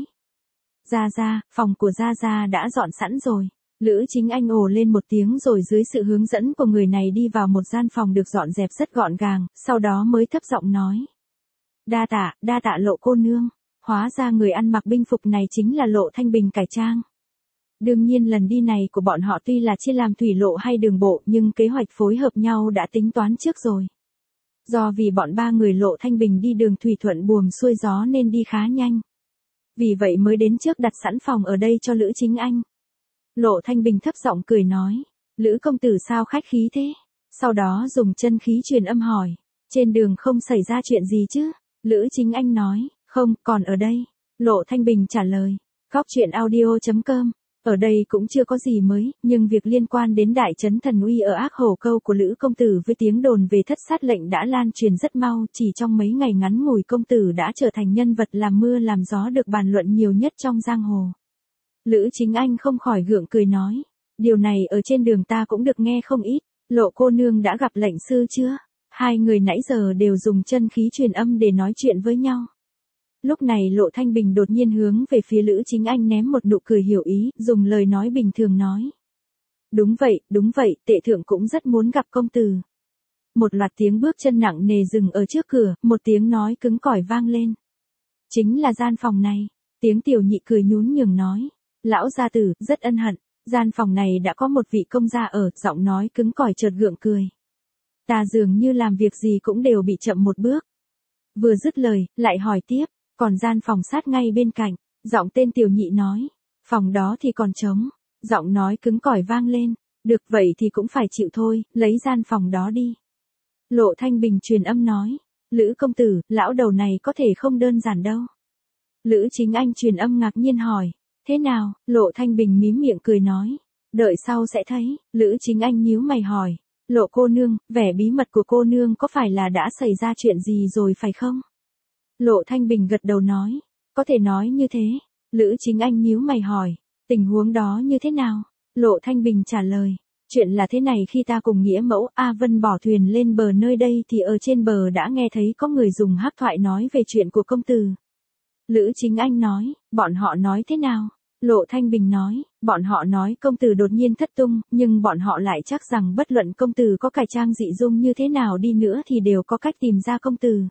Gia, phòng của Gia đã dọn sẵn rồi. Lữ Chính Anh ồ lên một tiếng rồi dưới sự hướng dẫn của người này đi vào một gian phòng được dọn dẹp rất gọn gàng, sau đó mới thấp giọng nói. Đa tạ Lộ cô nương, hóa ra người ăn mặc binh phục này chính là Lộ Thanh Bình cải trang. Đương nhiên lần đi này của bọn họ tuy là chia làm thủy lộ hay đường bộ nhưng kế hoạch phối hợp nhau đã tính toán trước rồi. Do vì bọn 3 người Lộ Thanh Bình đi đường thủy thuận buồm xuôi gió nên đi khá nhanh. Vì vậy mới đến trước đặt sẵn phòng ở đây cho Lữ Chính Anh. Lộ Thanh Bình thấp giọng cười nói, Lữ công tử sao khách khí thế? Sau đó dùng chân khí truyền âm hỏi, trên đường không xảy ra chuyện gì chứ? Lữ Chính Anh nói, không, còn ở đây. Lộ Thanh Bình trả lời, Góc Truyện Audio.com. Ở đây cũng chưa có gì mới, nhưng việc liên quan đến đại trấn thần uy ở Ác Hổ Câu của Lữ công tử với tiếng đồn về thất sát lệnh đã lan truyền rất mau, chỉ trong mấy ngày ngắn ngủi công tử đã trở thành nhân vật làm mưa làm gió được bàn luận nhiều nhất trong giang hồ. Lữ Chính Anh không khỏi gượng cười nói, điều này ở trên đường ta cũng được nghe không ít, Lộ cô nương đã gặp lệnh sư chưa? 2 người nãy giờ đều dùng chân khí truyền âm để nói chuyện với nhau. Lúc này Lộ Thanh Bình đột nhiên hướng về phía Lữ Chính Anh ném một nụ cười hiểu ý, dùng lời nói bình thường nói. Đúng vậy, tệ thượng cũng rất muốn gặp công tử. Một loạt tiếng bước chân nặng nề dừng ở trước cửa, một tiếng nói cứng cỏi vang lên. Chính là gian phòng này, tiếng tiểu nhị cười nhún nhường nói. Lão gia tử, rất ân hận, gian phòng này đã có một vị công gia ở, giọng nói cứng cỏi chợt gượng cười. Ta dường như làm việc gì cũng đều bị chậm một bước. Vừa dứt lời, lại hỏi tiếp, còn gian phòng sát ngay bên cạnh, giọng tên tiểu nhị nói. Phòng đó thì còn trống, giọng nói cứng cỏi vang lên. Được vậy thì cũng phải chịu thôi, lấy gian phòng đó đi. Lộ Thanh Bình truyền âm nói. Lữ công tử, lão đầu này có thể không đơn giản đâu. Lữ Chính Anh truyền âm ngạc nhiên hỏi. Thế nào? Lộ Thanh Bình mím miệng cười nói. Đợi sau sẽ thấy. Lữ Chính Anh nhíu mày hỏi. Lộ cô nương, vẻ bí mật của cô nương có phải là đã xảy ra chuyện gì rồi phải không? Lộ Thanh Bình gật đầu nói. Có thể nói như thế. Lữ Chính Anh nhíu mày hỏi. Tình huống đó như thế nào? Lộ Thanh Bình trả lời. Chuyện là thế này, khi ta cùng nghĩa mẫu A Vân bỏ thuyền lên bờ nơi đây thì ở trên bờ đã nghe thấy có người dùng hắc thoại nói về chuyện của công tử. Lữ Chính Anh nói, bọn họ nói thế nào? Lộ Thanh Bình nói, bọn họ nói công tử đột nhiên thất tung, nhưng bọn họ lại chắc rằng bất luận công tử có cải trang dị dung như thế nào đi nữa thì đều có cách tìm ra công tử.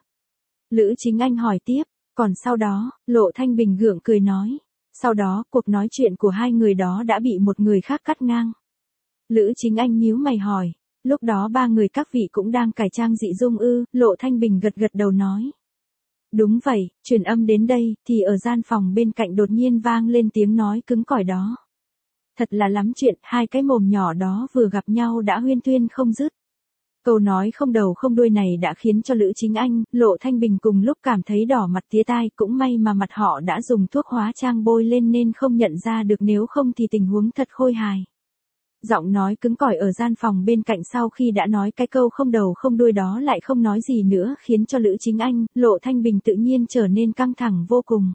Lữ Chính Anh hỏi tiếp, còn sau đó, Lộ Thanh Bình gượng cười nói, sau đó cuộc nói chuyện của hai người đó đã bị một người khác cắt ngang. Lữ Chính Anh nhíu mày hỏi, lúc đó ba người các vị cũng đang cải trang dị dung ư? Lộ Thanh Bình gật gật đầu nói. Đúng vậy, truyền âm đến đây, thì ở gian phòng bên cạnh đột nhiên vang lên tiếng nói cứng cỏi đó. Thật là lắm chuyện, hai cái mồm nhỏ đó vừa gặp nhau đã huyên thuyên không dứt. Câu nói không đầu không đuôi này đã khiến cho Lữ Chính Anh, Lộ Thanh Bình cùng lúc cảm thấy đỏ mặt tía tai, cũng may mà mặt họ đã dùng thuốc hóa trang bôi lên nên không nhận ra được, nếu không thì tình huống thật khôi hài. Giọng nói cứng cỏi ở gian phòng bên cạnh sau khi đã nói cái câu không đầu không đuôi đó lại không nói gì nữa, khiến cho Lữ Chính Anh, Lộ Thanh Bình tự nhiên trở nên căng thẳng vô cùng.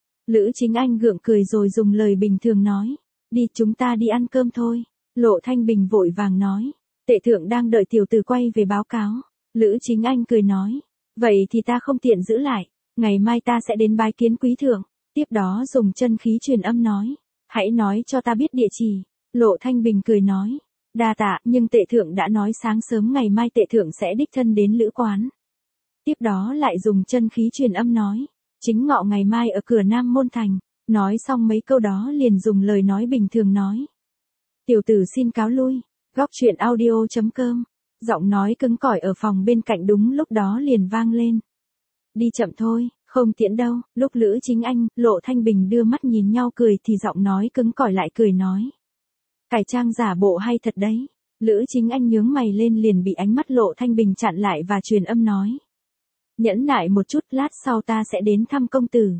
Lữ Chính Anh gượng cười rồi dùng lời bình thường nói, đi chúng ta đi ăn cơm thôi. Lộ Thanh Bình vội vàng nói, tệ thượng đang đợi tiểu tử quay về báo cáo. Lữ Chính Anh cười nói, vậy thì ta không tiện giữ lại, ngày mai ta sẽ đến bái kiến quý thượng. Tiếp đó dùng chân khí truyền âm nói, hãy nói cho ta biết địa chỉ. Lộ Thanh Bình cười nói, đa tạ, nhưng tệ thượng đã nói sáng sớm ngày mai tệ thượng sẽ đích thân đến lữ quán. Tiếp đó lại dùng chân khí truyền âm nói, chính ngọ ngày mai ở cửa Nam Môn Thành. Nói xong mấy câu đó liền dùng lời nói bình thường nói, tiểu tử xin cáo lui. Góc truyện audio.com. Giọng nói cứng cỏi ở phòng bên cạnh đúng lúc đó liền vang lên. Đi chậm thôi, không tiễn đâu. Lúc Lữ Chính Anh, Lộ Thanh Bình đưa mắt nhìn nhau cười thì giọng nói cứng cỏi lại cười nói, cải trang giả bộ hay thật đấy. Lữ Chính Anh nhướng mày lên liền bị ánh mắt Lộ Thanh Bình chặn lại và truyền âm nói, nhẫn nại một chút, lát sau ta sẽ đến thăm công tử.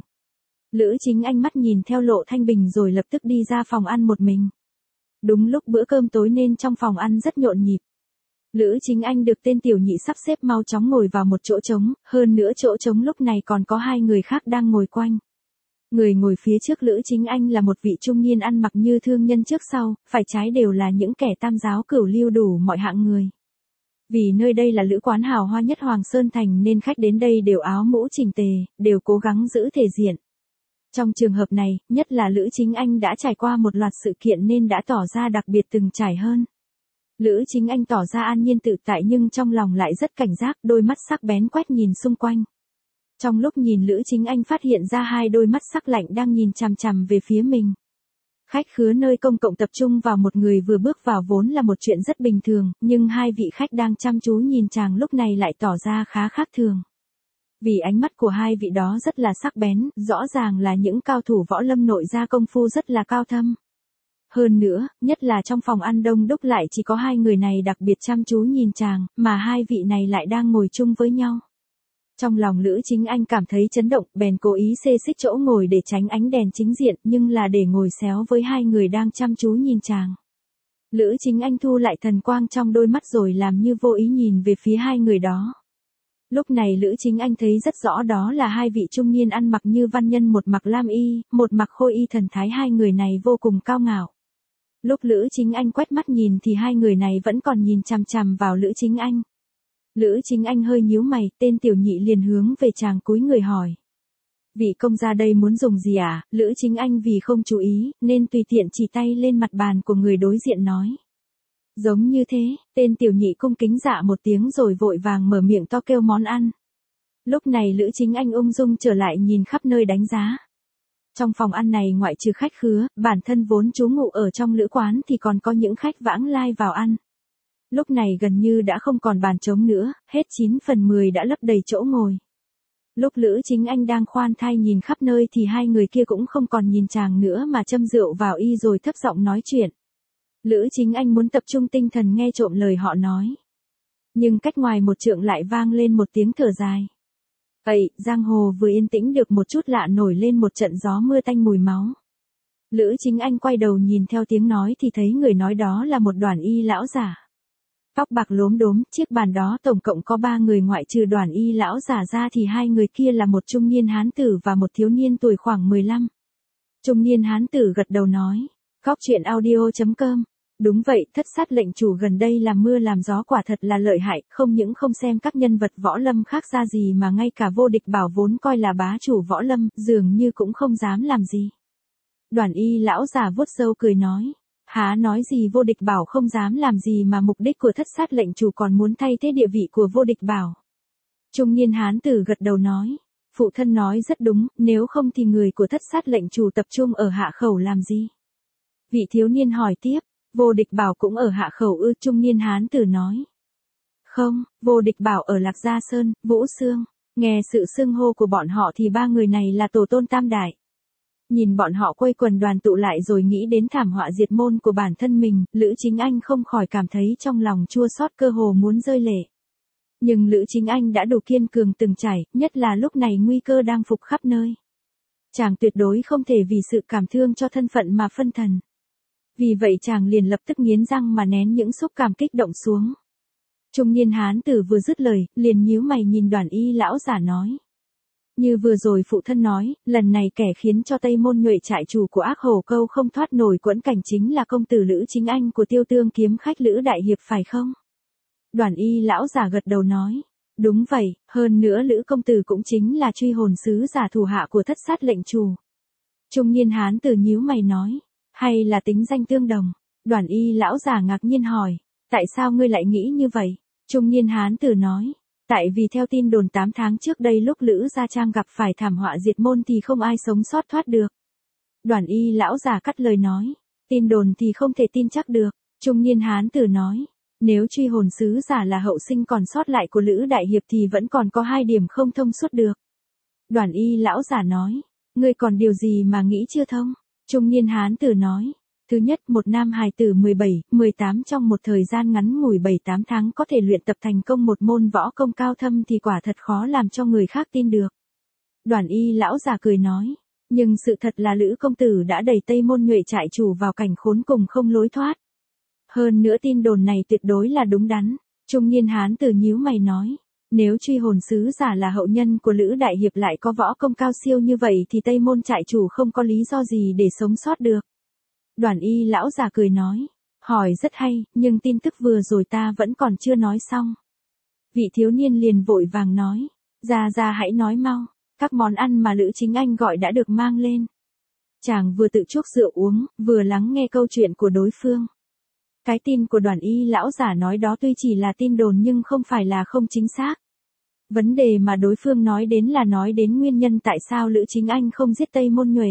Lữ Chính Anh mắt nhìn theo Lộ Thanh Bình rồi lập tức đi ra phòng ăn một mình. Đúng lúc bữa cơm tối nên trong phòng ăn rất nhộn nhịp. Lữ Chính Anh được tên tiểu nhị sắp xếp mau chóng ngồi vào một chỗ trống, hơn nữa chỗ trống lúc này còn có hai người khác đang ngồi quanh. Người ngồi phía trước Lữ Chính Anh là một vị trung niên ăn mặc như thương nhân, trước sau, phải trái đều là những kẻ tam giáo cửu lưu đủ mọi hạng người. Vì nơi đây là lữ quán hào hoa nhất Hoàng Sơn Thành nên khách đến đây đều áo mũ chỉnh tề, đều cố gắng giữ thể diện. Trong trường hợp này, nhất là Lữ Chính Anh đã trải qua một loạt sự kiện nên đã tỏ ra đặc biệt từng trải hơn. Lữ Chính Anh tỏ ra an nhiên tự tại nhưng trong lòng lại rất cảnh giác, đôi mắt sắc bén quét nhìn xung quanh. Trong lúc nhìn Lữ Chính Anh phát hiện ra hai đôi mắt sắc lạnh đang nhìn chằm chằm về phía mình. Khách khứa nơi công cộng tập trung vào một người vừa bước vào vốn là một chuyện rất bình thường, nhưng hai vị khách đang chăm chú nhìn chàng lúc này lại tỏ ra khá khác thường. Vì ánh mắt của hai vị đó rất là sắc bén, rõ ràng là những cao thủ võ lâm nội gia công phu rất là cao thâm. Hơn nữa, nhất là trong phòng ăn đông đúc lại chỉ có hai người này đặc biệt chăm chú nhìn chàng, mà hai vị này lại đang ngồi chung với nhau. Trong lòng Lữ Chính Anh cảm thấy chấn động, bèn cố ý xê xích chỗ ngồi để tránh ánh đèn chính diện, nhưng là để ngồi xéo với hai người đang chăm chú nhìn chàng. Lữ Chính Anh thu lại thần quang trong đôi mắt rồi làm như vô ý nhìn về phía hai người đó. Lúc này Lữ Chính Anh thấy rất rõ đó là hai vị trung niên ăn mặc như văn nhân, một mặc lam y, một mặc khôi y, thần thái hai người này vô cùng cao ngạo. Lúc Lữ Chính Anh quét mắt nhìn thì hai người này vẫn còn nhìn chằm chằm vào Lữ Chính Anh. Lữ Chính Anh hơi nhíu mày, tên tiểu nhị liền hướng về chàng cúi người hỏi. Vị công gia đây muốn dùng gì à? Lữ Chính Anh vì không chú ý, nên tùy tiện chỉ tay lên mặt bàn của người đối diện nói. Giống như thế, tên tiểu nhị cung kính dạ một tiếng rồi vội vàng mở miệng to kêu món ăn. Lúc này Lữ Chính Anh ung dung trở lại nhìn khắp nơi đánh giá. Trong phòng ăn này ngoại trừ khách khứa, bản thân vốn trú ngụ ở trong lữ quán thì còn có những khách vãng lai vào ăn. Lúc này gần như đã không còn bàn trống nữa, hết 9 phần 10 đã lấp đầy chỗ ngồi. Lúc Lữ Chính Anh đang khoan thai nhìn khắp nơi thì hai người kia cũng không còn nhìn chàng nữa mà châm rượu vào y rồi thấp giọng nói chuyện. Lữ Chính Anh muốn tập trung tinh thần nghe trộm lời họ nói. Nhưng cách ngoài một trượng lại vang lên một tiếng thở dài. Vậy, giang hồ vừa yên tĩnh được một chút lạ nổi lên một trận gió mưa tanh mùi máu. Lữ Chính Anh quay đầu nhìn theo tiếng nói thì thấy người nói đó là một Đoàn Y lão giả. Tóc bạc lốm đốm, chiếc bàn đó tổng cộng có 3 người ngoại trừ Đoàn Y lão giả ra thì hai người kia là một trung niên hán tử và một thiếu niên tuổi khoảng 15. Trung niên hán tử gật đầu nói, Góc truyện audio.com. Đúng vậy, Thất Sát lệnh chủ gần đây làm mưa làm gió quả thật là lợi hại, không những không xem các nhân vật võ lâm khác ra gì mà ngay cả Vô Địch Bảo vốn coi là bá chủ võ lâm, dường như cũng không dám làm gì. Đoàn Y lão già vuốt râu cười nói, há nói gì Vô Địch Bảo không dám làm gì mà mục đích của Thất Sát lệnh chủ còn muốn thay thế địa vị của Vô Địch Bảo. Trung niên hán tử gật đầu nói, phụ thân nói rất đúng, nếu không thì người của Thất Sát lệnh chủ tập trung ở Hạ Khẩu làm gì? Vị thiếu niên hỏi tiếp, Vô Địch Bảo cũng ở Hạ Khẩu ư? Trung niên hán tử nói. Không, Vô Địch Bảo ở Lạc Gia Sơn, Vũ Xương. Nghe sự xưng hô của bọn họ thì 3 người này là tổ tôn tam đại. Nhìn bọn họ quây quần đoàn tụ lại rồi nghĩ đến thảm họa diệt môn của bản thân mình, Lữ Chính Anh không khỏi cảm thấy trong lòng chua xót cơ hồ muốn rơi lệ. Nhưng Lữ Chính Anh đã đủ kiên cường từng trải, nhất là lúc này nguy cơ đang phục khắp nơi. Chàng tuyệt đối không thể vì sự cảm thương cho thân phận mà phân thần. Vì vậy chàng liền lập tức nghiến răng mà nén những xúc cảm kích động xuống. Trung niên hán tử vừa dứt lời, liền nhíu mày nhìn Đoàn Y lão giả nói. Như vừa rồi phụ thân nói, lần này kẻ khiến cho Tây Môn Nhuệ trại chủ của Ác Hổ Câu không thoát nổi quẫn cảnh chính là công tử Lữ Chính Anh của Tiêu Tương kiếm khách Lữ Đại Hiệp phải không? Đoàn Y lão giả gật đầu nói. Đúng vậy, hơn nữa Lữ công tử cũng chính là truy hồn sứ giả thủ hạ của Thất Sát lệnh chủ. Trung niên hán tử nhíu mày nói. Hay là tính danh tương đồng? Đoàn Y lão giả ngạc nhiên hỏi. Tại sao ngươi lại nghĩ như vậy? Trung niên hán tử nói. Tại vì theo tin đồn 8 tháng trước đây lúc Lữ Gia Trang gặp phải thảm họa diệt môn thì không ai sống sót thoát được. Đoàn Y lão giả cắt lời nói. Tin đồn thì không thể tin chắc được. Trung niên hán tử nói. Nếu truy hồn sứ giả là hậu sinh còn sót lại của Lữ Đại Hiệp thì vẫn còn có 2 điểm không thông suốt được. Đoàn Y lão giả nói. Ngươi còn điều gì mà nghĩ chưa thông? Trung niên hán tử nói. Thứ nhất, một nam hài tử 17, 18 trong một thời gian ngắn ngủi 7-8 tháng có thể luyện tập thành công một môn võ công cao thâm thì quả thật khó làm cho người khác tin được. Đoàn Y lão già cười nói. Nhưng sự thật là Lữ công tử đã đẩy Tây Môn Nhuệ trại chủ vào cảnh khốn cùng không lối thoát. Hơn nữa tin đồn này tuyệt đối là đúng đắn. Trung niên hán tử nhíu mày nói. Nếu truy hồn sứ giả là hậu nhân của Lữ Đại Hiệp lại có võ công cao siêu như vậy thì Tây Môn trại chủ không có lý do gì để sống sót được. Đoàn Y lão già cười nói. Hỏi rất hay, nhưng tin tức vừa rồi ta vẫn còn chưa nói xong. Vị thiếu niên liền vội vàng nói. Ra hãy nói mau. Các món ăn mà Lữ Chính Anh gọi đã được mang lên. Chàng vừa tự chuốc rượu uống, vừa lắng nghe câu chuyện của đối phương. Cái tin của Đoàn Y lão giả nói đó tuy chỉ là tin đồn nhưng không phải là không chính xác. Vấn đề mà đối phương nói đến là nói đến nguyên nhân tại sao Lữ Chính Anh không giết Tây Môn Nhuệ.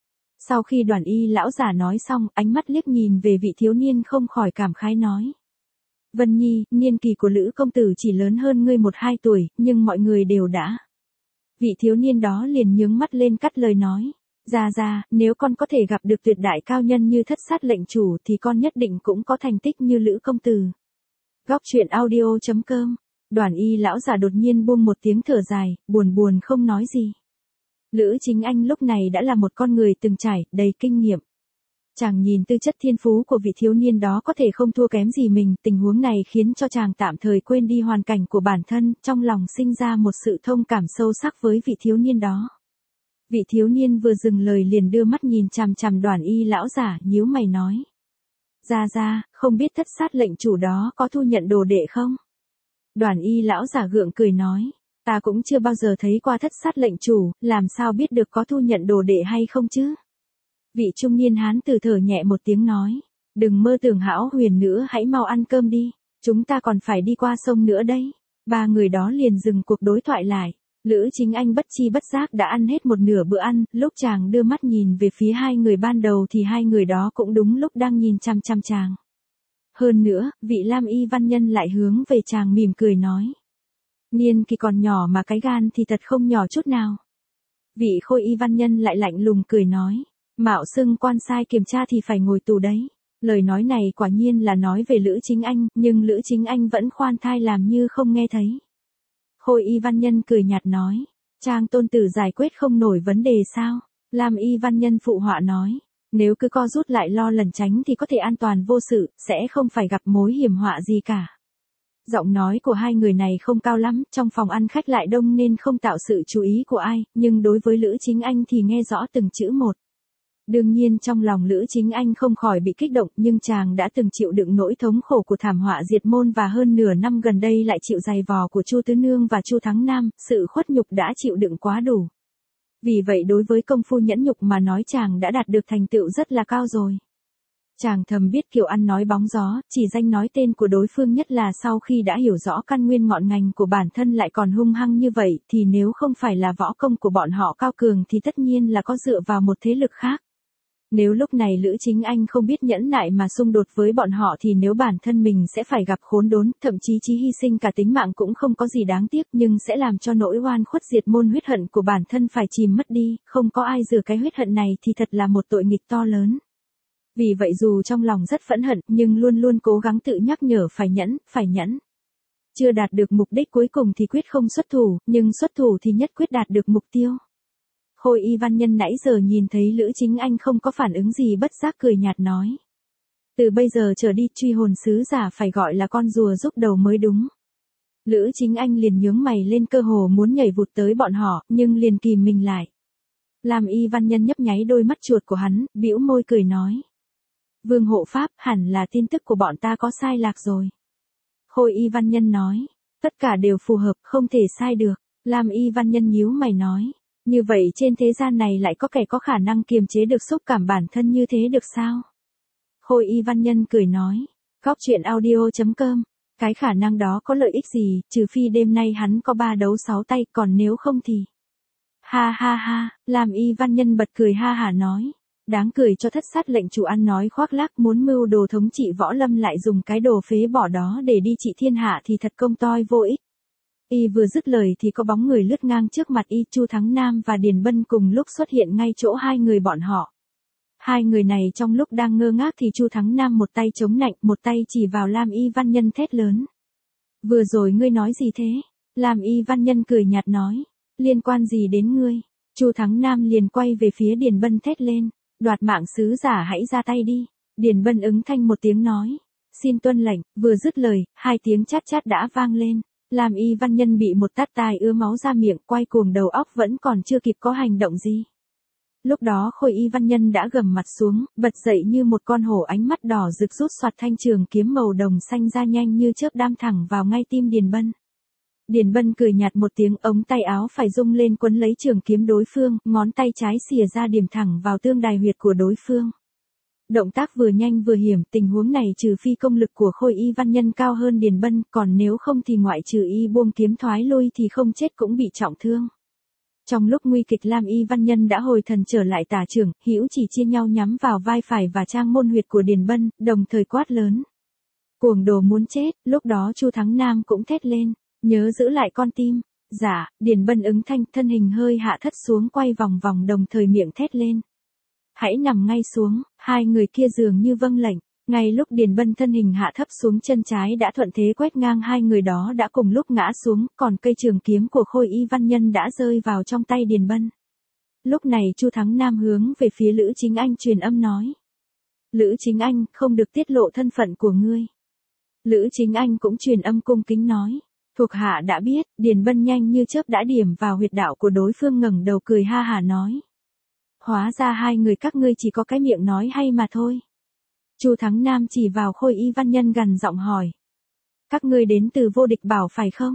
Sau khi Đoàn Y lão giả nói xong, ánh mắt liếc nhìn về vị thiếu niên không khỏi cảm khái nói. Vân Nhi, niên kỳ của Lữ công tử chỉ lớn hơn ngươi 1-2 tuổi, nhưng mọi người đều đã. Vị thiếu niên đó liền nhướng mắt lên cắt lời nói. Ra, nếu con có thể gặp được tuyệt đại cao nhân như Thất Sát lệnh chủ thì con nhất định cũng có thành tích như Lữ công tử. Góc truyện audio.com. Đoàn Y lão giả đột nhiên buông một tiếng thở dài, buồn không nói gì. Lữ Chính Anh lúc này đã là một con người từng trải, đầy kinh nghiệm. Chàng nhìn tư chất thiên phú của vị thiếu niên đó có thể không thua kém gì mình, tình huống này khiến cho chàng tạm thời quên đi hoàn cảnh của bản thân, trong lòng sinh ra một sự thông cảm sâu sắc với vị thiếu niên đó. Vị thiếu niên vừa dừng lời liền đưa mắt nhìn chằm chằm Đoàn Y lão giả, nhíu mày nói. Ra, không biết Thất Sát lệnh chủ đó có thu nhận đồ đệ không? Đoàn Y lão giả gượng cười nói. Ta cũng chưa bao giờ thấy qua thất sát lệnh chủ, làm sao biết được có thu nhận đồ đệ hay không chứ? Vị trung niên hán tử thở nhẹ một tiếng nói. Đừng mơ tưởng hão huyền nữa, hãy mau ăn cơm đi. Chúng ta còn phải đi qua sông nữa đấy. Ba người đó liền dừng cuộc đối thoại lại. Lữ Chính Anh bất chi bất giác đã ăn hết một nửa bữa ăn, lúc chàng đưa mắt nhìn về phía hai người ban đầu thì hai người đó cũng đúng lúc đang nhìn chăm chăm chàng. Hơn nữa, vị Lam Y văn nhân lại hướng về chàng mỉm cười nói. Niên kỳ còn nhỏ mà cái gan thì thật không nhỏ chút nào. Vị Khôi Y văn nhân lại lạnh lùng cười nói. Mạo xưng quan sai kiểm tra thì phải ngồi tù đấy. Lời nói này quả nhiên là nói về Lữ Chính Anh, nhưng Lữ Chính Anh vẫn khoan thai làm như không nghe thấy. Khôi Y văn nhân cười nhạt nói. Trang tôn tử giải quyết không nổi vấn đề sao? Lam Y văn nhân phụ họa nói. Nếu cứ co rút lại lo lẩn tránh thì có thể an toàn vô sự, sẽ không phải gặp mối hiểm họa gì cả. Giọng nói của hai người này không cao lắm, trong phòng ăn khách lại đông nên không tạo sự chú ý của ai, nhưng đối với Lữ Chính Anh thì nghe rõ từng chữ một. Đương nhiên trong lòng Lữ Chính Anh không khỏi bị kích động, nhưng chàng đã từng chịu đựng nỗi thống khổ của thảm họa diệt môn và hơn nửa năm gần đây lại chịu giày vò của Chu Tứ Nương và Chu Thắng Nam, sự khuất nhục đã chịu đựng quá đủ. Vì vậy đối với công phu nhẫn nhục mà nói chàng đã đạt được thành tựu rất là cao rồi. Chàng thầm biết kiểu ăn nói bóng gió, chỉ danh nói tên của đối phương, nhất là sau khi đã hiểu rõ căn nguyên ngọn ngành của bản thân lại còn hung hăng như vậy, thì nếu không phải là võ công của bọn họ cao cường thì tất nhiên là có dựa vào một thế lực khác. Nếu lúc này Lữ Chính Anh không biết nhẫn nại mà xung đột với bọn họ thì nếu bản thân mình sẽ phải gặp khốn đốn, thậm chí hy sinh cả tính mạng cũng không có gì đáng tiếc, nhưng sẽ làm cho nỗi oan khuất diệt môn huyết hận của bản thân phải chìm mất đi, không có ai rửa cái huyết hận này thì thật là một tội nghịch to lớn. Vì vậy dù trong lòng rất phẫn hận, nhưng luôn luôn cố gắng tự nhắc nhở phải nhẫn. Chưa đạt được mục đích cuối cùng thì quyết không xuất thủ, nhưng xuất thủ thì nhất quyết đạt được mục tiêu. Khôi Y văn nhân nãy giờ nhìn thấy Lữ Chính Anh không có phản ứng gì bất giác cười nhạt nói. Từ bây giờ trở đi truy hồn sứ giả phải gọi là con rùa rúc đầu mới đúng. Lữ Chính Anh liền nhướng mày lên, cơ hồ muốn nhảy vụt tới bọn họ, nhưng liền kìm mình lại. Lam Y văn nhân nhấp nháy đôi mắt chuột của hắn, bĩu môi cười nói. Vương hộ pháp, hẳn là tin tức của bọn ta có sai lạc rồi. Khôi Y văn nhân nói. Tất cả đều phù hợp, không thể sai được. Lam Y văn nhân nhíu mày nói. Như vậy trên thế gian này lại có kẻ có khả năng kiềm chế được xúc cảm bản thân như thế được sao? Khôi Y văn nhân cười nói. Góc truyện audio.com. Cái khả năng đó có lợi ích gì, trừ phi đêm nay hắn có 3 đấu 6 tay, còn nếu không thì... Ha ha ha, Lam Y văn nhân bật cười ha hả nói. Đáng cười cho thất sát lệnh chủ ăn nói khoác lác, muốn mưu đồ thống trị võ lâm lại dùng cái đồ phế bỏ đó để đi trị thiên hạ thì thật công toi vô ích. Y vừa dứt lời thì có bóng người lướt ngang trước mặt y, Chu Thắng Nam và Điền Bân cùng lúc xuất hiện ngay chỗ hai người bọn họ. Hai người này trong lúc đang ngơ ngác thì Chu Thắng Nam một tay chống nạnh, một tay chỉ vào Lam Y văn nhân thét lớn. Vừa rồi ngươi nói gì thế? Lam Y văn nhân cười nhạt nói. Liên quan gì đến ngươi? Chu Thắng Nam liền quay về phía Điền Bân thét lên. Đoạt mạng sứ giả hãy ra tay đi. Điền Bân ứng thanh một tiếng nói. Xin tuân lệnh. Vừa dứt lời, hai tiếng chát chát đã vang lên. Lam Y văn nhân bị một tát tai ứa máu ra miệng, quay cuồng đầu óc vẫn còn chưa kịp có hành động gì. Lúc đó Khôi Y văn nhân đã gầm mặt xuống, bật dậy như một con hổ, ánh mắt đỏ rực rút soạt thanh trường kiếm màu đồng xanh ra nhanh như chớp đâm thẳng vào ngay tim Điền Bân. Điền Bân cười nhạt một tiếng, ống tay áo phải rung lên quấn lấy trường kiếm đối phương, ngón tay trái xìa ra điểm thẳng vào tương đài huyệt của đối phương. Động tác vừa nhanh vừa hiểm, tình huống này trừ phi công lực của Khôi Y văn nhân cao hơn Điền Bân, còn nếu không thì ngoại trừ y buông kiếm thoái lui thì không chết cũng bị trọng thương. Trong lúc nguy kịch Lam Y văn nhân đã hồi thần trở lại tả trưởng, hữu chỉ chia nhau nhắm vào vai phải và trang môn huyệt của Điền Bân, đồng thời quát lớn. Cuồng đồ muốn chết, lúc đó Chu Thắng Nam cũng thét lên, nhớ giữ lại con tim. Dạ, Điền Bân ứng thanh, thân hình hơi hạ thất xuống, quay vòng vòng đồng thời miệng thét lên. Hãy nằm ngay xuống, hai người kia dường như vâng lệnh. Ngay lúc Điền Bân thân hình hạ thấp xuống, chân trái đã thuận thế quét ngang, hai người đó đã cùng lúc ngã xuống, còn cây trường kiếm của Khôi Y văn nhân đã rơi vào trong tay Điền Bân. Lúc này Chu Thắng Nam hướng về phía Lữ Chính Anh truyền âm nói. Lữ Chính Anh, không được tiết lộ thân phận của ngươi. Lữ Chính Anh cũng truyền âm cung kính nói. Thuộc hạ đã biết. Điền Bân nhanh như chớp đã điểm vào huyệt đạo của đối phương, ngẩng đầu cười ha hả nói. Hóa ra hai người các ngươi chỉ có cái miệng nói hay mà thôi. Chu Thắng Nam chỉ vào Khôi Y văn nhân gằn giọng hỏi. Các ngươi đến từ Vô Địch Bảo phải không?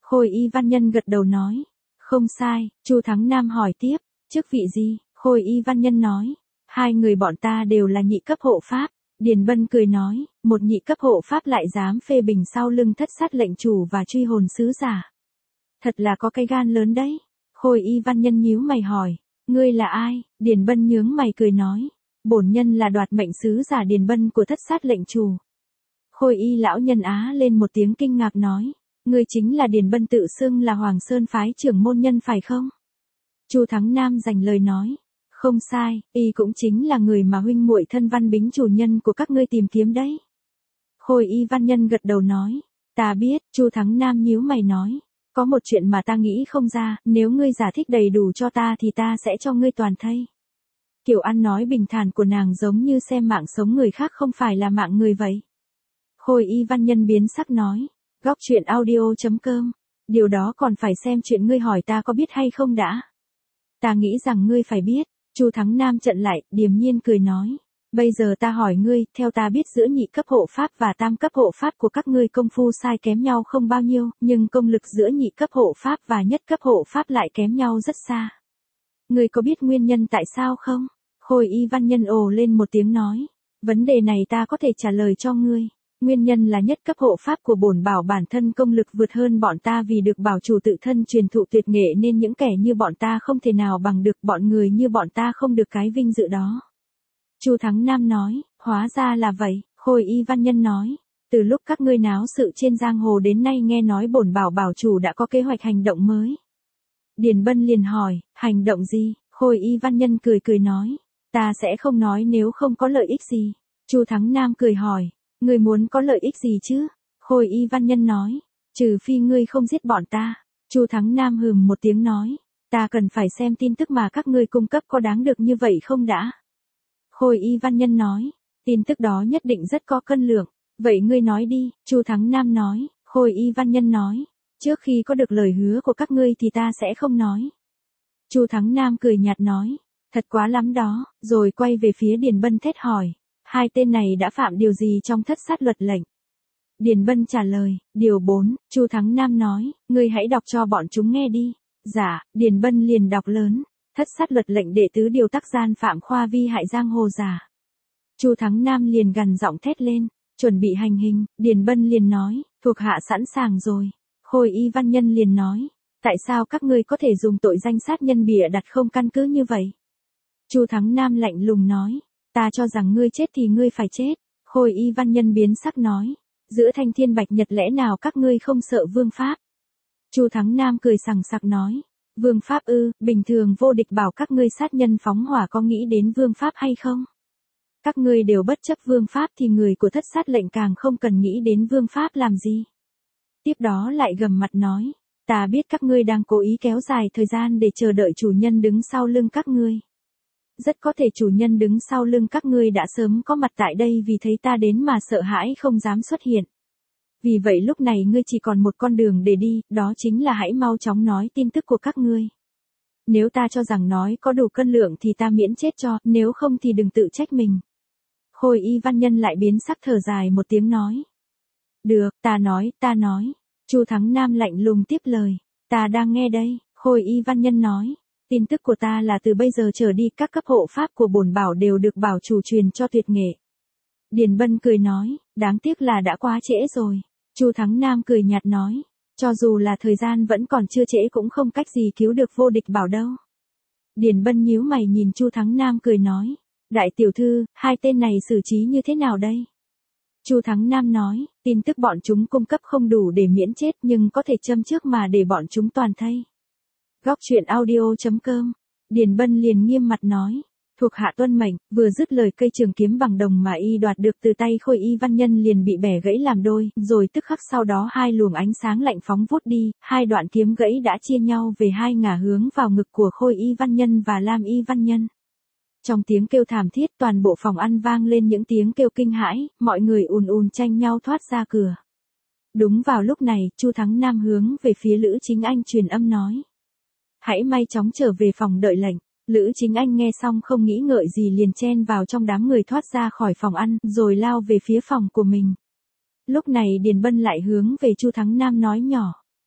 Khôi Y Văn Nhân gật đầu nói. Không sai, Chu Thắng Nam hỏi tiếp, chức vị gì? Khôi Y Văn Nhân nói. Hai người bọn ta đều là nhị cấp hộ pháp. Điền Bân cười nói, một nhị cấp hộ pháp lại dám phê bình sau lưng thất sát lệnh chủ và truy hồn sứ giả. Thật là có cái gan lớn đấy. Khôi Y Văn Nhân nhíu mày hỏi, ngươi là ai? Điền Bân nhướng mày cười nói, bổn nhân là đoạt mệnh sứ giả Điền Bân của thất sát lệnh chủ. Khôi Y lão nhân á lên một tiếng kinh ngạc nói, ngươi chính là Điền Bân tự xưng là Hoàng Sơn phái trưởng môn nhân phải không? Chu Thắng Nam giành lời nói, không sai, y cũng chính là người mà huynh muội thân Văn Bính chủ nhân của các ngươi tìm kiếm đấy. Khôi Y Văn Nhân gật đầu nói, ta biết. Chu Thắng Nam nhíu mày nói, có một chuyện mà ta nghĩ không ra, nếu ngươi giải thích đầy đủ cho ta thì ta sẽ cho ngươi toàn thây. Kiểu ăn nói bình thản của nàng giống như xem mạng sống người khác không phải là mạng người vậy. Khôi Y Văn Nhân biến sắc nói, góc chuyện audio.com, điều đó còn phải xem chuyện ngươi hỏi ta có biết hay không đã. Ta nghĩ rằng ngươi phải biết. Chu Thắng Nam chặn lại, điềm nhiên cười nói, bây giờ ta hỏi ngươi, theo ta biết giữa nhị cấp hộ pháp và tam cấp hộ pháp của các ngươi công phu sai kém nhau không bao nhiêu, nhưng công lực giữa nhị cấp hộ pháp và nhất cấp hộ pháp lại kém nhau rất xa. Ngươi có biết nguyên nhân tại sao không? Khôi Y Văn Nhân ồ lên một tiếng nói, vấn đề này ta có thể trả lời cho ngươi. Nguyên nhân là nhất cấp hộ pháp của bổn bảo bản thân công lực vượt hơn bọn ta vì được bảo chủ tự thân truyền thụ tuyệt nghệ nên những kẻ như bọn ta không thể nào bằng được, bọn người như bọn ta không được cái vinh dự đó. Chu Thắng Nam nói, hóa ra là vậy. Khôi Y Văn Nhân nói, từ lúc các ngươi náo sự trên giang hồ đến nay nghe nói bổn bảo bảo chủ đã có kế hoạch hành động mới. Điền Bân liền hỏi, hành động gì? Khôi Y Văn Nhân cười cười nói, ta sẽ không nói nếu không có lợi ích gì. Chu Thắng Nam cười hỏi, ngươi muốn có lợi ích gì chứ? Khôi Y Văn Nhân nói, trừ phi ngươi không giết bọn ta. Chu Thắng Nam hừm một tiếng nói, ta cần phải xem tin tức mà các ngươi cung cấp có đáng được như vậy không đã. Khôi Y Văn Nhân nói, tin tức đó nhất định rất có cân lượng. Vậy ngươi nói đi. Chu Thắng Nam nói. Khôi Y Văn Nhân nói, trước khi có được lời hứa của các ngươi thì ta sẽ không nói. Chu Thắng Nam cười nhạt nói, thật quá lắm đó, rồi quay về phía Điền Bân thét hỏi, hai tên này đã phạm điều gì trong thất sát luật lệnh? Điền Bân trả lời, điều 4. Chu Thắng Nam nói, ngươi hãy đọc cho bọn chúng nghe đi. Dạ. Điền Bân liền đọc lớn, thất sát luật lệnh đệ tứ điều tác gian phạm khoa vi hại giang hồ giả. Chu Thắng Nam liền gằn giọng thét lên, chuẩn bị hành hình. Điền Bân liền nói, thuộc hạ sẵn sàng rồi. Khôi Y Văn Nhân liền nói, tại sao các ngươi có thể dùng tội danh sát nhân bịa đặt không căn cứ như vậy? Chu Thắng Nam lạnh lùng nói, ta cho rằng ngươi chết thì ngươi phải chết. Khôi Y Văn Nhân biến sắc nói, giữa thanh thiên bạch nhật lẽ nào các ngươi không sợ vương pháp? Chu Thắng Nam cười sằng sặc nói, vương pháp ư? Bình thường vô địch bảo các ngươi sát nhân phóng hỏa có nghĩ đến vương pháp hay không? Các ngươi đều bất chấp vương pháp thì người của thất sát lệnh càng không cần nghĩ đến vương pháp làm gì. Tiếp đó lại gầm mặt nói, ta biết các ngươi đang cố ý kéo dài thời gian để chờ đợi chủ nhân đứng sau lưng các ngươi. Rất có thể chủ nhân đứng sau lưng các ngươi đã sớm có mặt tại đây vì thấy ta đến mà sợ hãi không dám xuất hiện. Vì vậy lúc này ngươi chỉ còn một con đường để đi, đó chính là hãy mau chóng nói tin tức của các ngươi. Nếu ta cho rằng nói có đủ cân lượng thì ta miễn chết cho, nếu không thì đừng tự trách mình. Khôi Y Văn Nhân lại biến sắc thở dài một tiếng nói. Được, ta nói. Chu Thắng Nam lạnh lùng tiếp lời, ta đang nghe đây. Khôi Y Văn Nhân nói, tin tức của ta là từ bây giờ trở đi các cấp hộ pháp của bổn bảo đều được bảo chủ truyền cho tuyệt nghệ. Điền Bân cười nói, đáng tiếc là đã quá trễ rồi. Chu Thắng Nam cười nhạt nói, cho dù là thời gian vẫn còn chưa trễ cũng không cách gì cứu được vô địch bảo đâu. Điền Bân nhíu mày nhìn Chu Thắng Nam cười nói, đại tiểu thư, hai tên này xử trí như thế nào đây? Chu Thắng Nam nói, tin tức bọn chúng cung cấp không đủ để miễn chết nhưng có thể châm trước mà để bọn chúng toàn thây. Góc chuyện audio.com. Điền Bân liền nghiêm mặt nói, thuộc hạ tuân mệnh. Vừa dứt lời cây trường kiếm bằng đồng mà y đoạt được từ tay Khôi Y Văn Nhân liền bị bẻ gãy làm đôi, rồi tức khắc sau đó hai luồng ánh sáng lạnh phóng vút đi, hai đoạn kiếm gãy đã chia nhau về hai ngả hướng vào ngực của Khôi Y Văn Nhân và Lam Y Văn Nhân. Trong tiếng kêu thảm thiết toàn bộ phòng ăn vang lên những tiếng kêu kinh hãi, mọi người ùn ùn tranh nhau thoát ra cửa. Đúng vào lúc này, Chu Thắng Nam hướng về phía Lữ Chính Anh truyền âm nói, hãy may chóng trở về phòng đợi lệnh. Lữ Chính Anh nghe xong không nghĩ ngợi gì liền chen vào trong đám người thoát ra khỏi phòng ăn, rồi lao về phía phòng của mình. Lúc này Điền Bân lại hướng về Chu Thắng Nam nói nhỏ,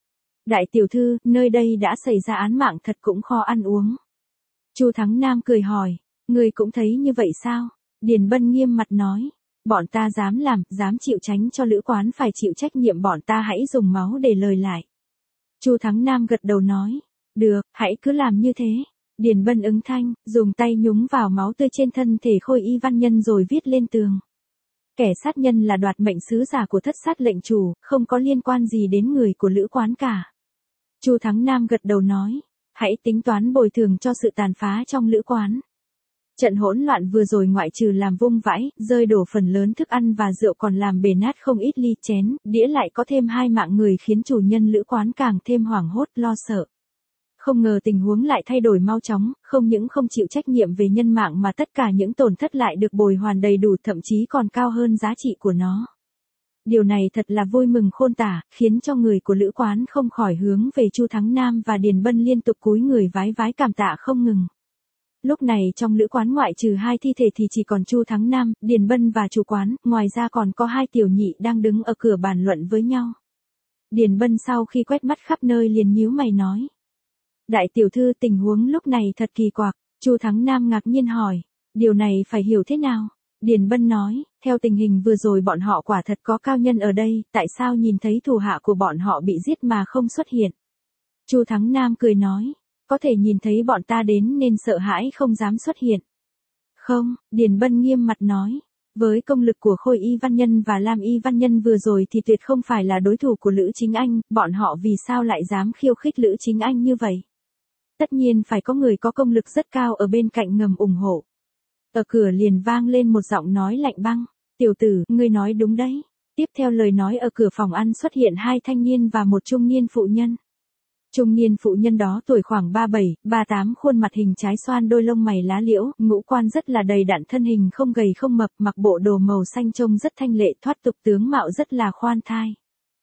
Đại tiểu thư, nơi đây đã xảy ra án mạng thật cũng khó ăn uống. Chu Thắng Nam cười hỏi, ngươi cũng thấy như vậy sao? Điền Bân nghiêm mặt nói, bọn ta dám làm, dám chịu tránh cho lữ quán phải chịu trách nhiệm, bọn ta hãy dùng máu để lời lại. Chu Thắng Nam gật đầu nói, được, hãy cứ làm như thế. Điền Bân ứng thanh, dùng tay nhúng vào máu tươi trên thân thể Khôi Y văn nhân rồi viết lên tường. Kẻ sát nhân là đoạt mệnh sứ giả của Thất Sát lệnh chủ, không có liên quan gì đến người của lữ quán cả. Chu Thắng Nam gật đầu nói, hãy tính toán bồi thường cho sự tàn phá trong lữ quán. Trận hỗn loạn vừa rồi ngoại trừ làm vung vãi, rơi đổ phần lớn thức ăn và rượu còn làm bể nát không ít ly chén, đĩa, lại có thêm 2 mạng người khiến chủ nhân lữ quán càng thêm hoảng hốt lo sợ. Không ngờ tình huống lại thay đổi mau chóng, không những không chịu trách nhiệm về nhân mạng mà tất cả những tổn thất lại được bồi hoàn đầy đủ, thậm chí còn cao hơn giá trị của nó. Điều này thật là vui mừng khôn tả, khiến cho người của lữ quán không khỏi hướng về Chu Thắng Nam và Điền Bân liên tục cúi người vái vái cảm tạ không ngừng. Lúc này trong lữ quán ngoại trừ 2 thi thể thì chỉ còn Chu Thắng Nam, Điền Bân và chủ quán, ngoài ra còn có 2 tiểu nhị đang đứng ở cửa bàn luận với nhau. Điền Bân sau khi quét mắt khắp nơi liền nhíu mày nói, đại tiểu thư, tình huống lúc này thật kỳ quặc. Chu Thắng Nam ngạc nhiên hỏi, điều này phải hiểu thế nào? Điền Bân nói, theo tình hình vừa rồi bọn họ quả thật có cao nhân ở đây, tại sao nhìn thấy thủ hạ của bọn họ bị giết mà không xuất hiện? Chu Thắng Nam cười nói, có thể nhìn thấy bọn ta đến nên sợ hãi không dám xuất hiện. Không, Điền Bân nghiêm mặt nói, với công lực của Khôi Y văn nhân và Lam Y văn nhân vừa rồi thì tuyệt không phải là đối thủ của Lữ Chính Anh, bọn họ vì sao lại dám khiêu khích Lữ Chính Anh như vậy? Tất nhiên phải có người có công lực rất cao ở bên cạnh ngầm ủng hộ. Ở cửa liền vang lên một giọng nói lạnh băng, tiểu tử, ngươi nói đúng đấy. Tiếp theo lời nói ở cửa phòng ăn xuất hiện 2 thanh niên và một trung niên phụ nhân. Trung niên phụ nhân đó tuổi khoảng 37, 38, khuôn mặt hình trái xoan, đôi lông mày lá liễu, ngũ quan rất là đầy đặn, thân hình không gầy không mập, mặc bộ đồ màu xanh trông rất thanh lệ, thoát tục, tướng mạo rất là khoan thai.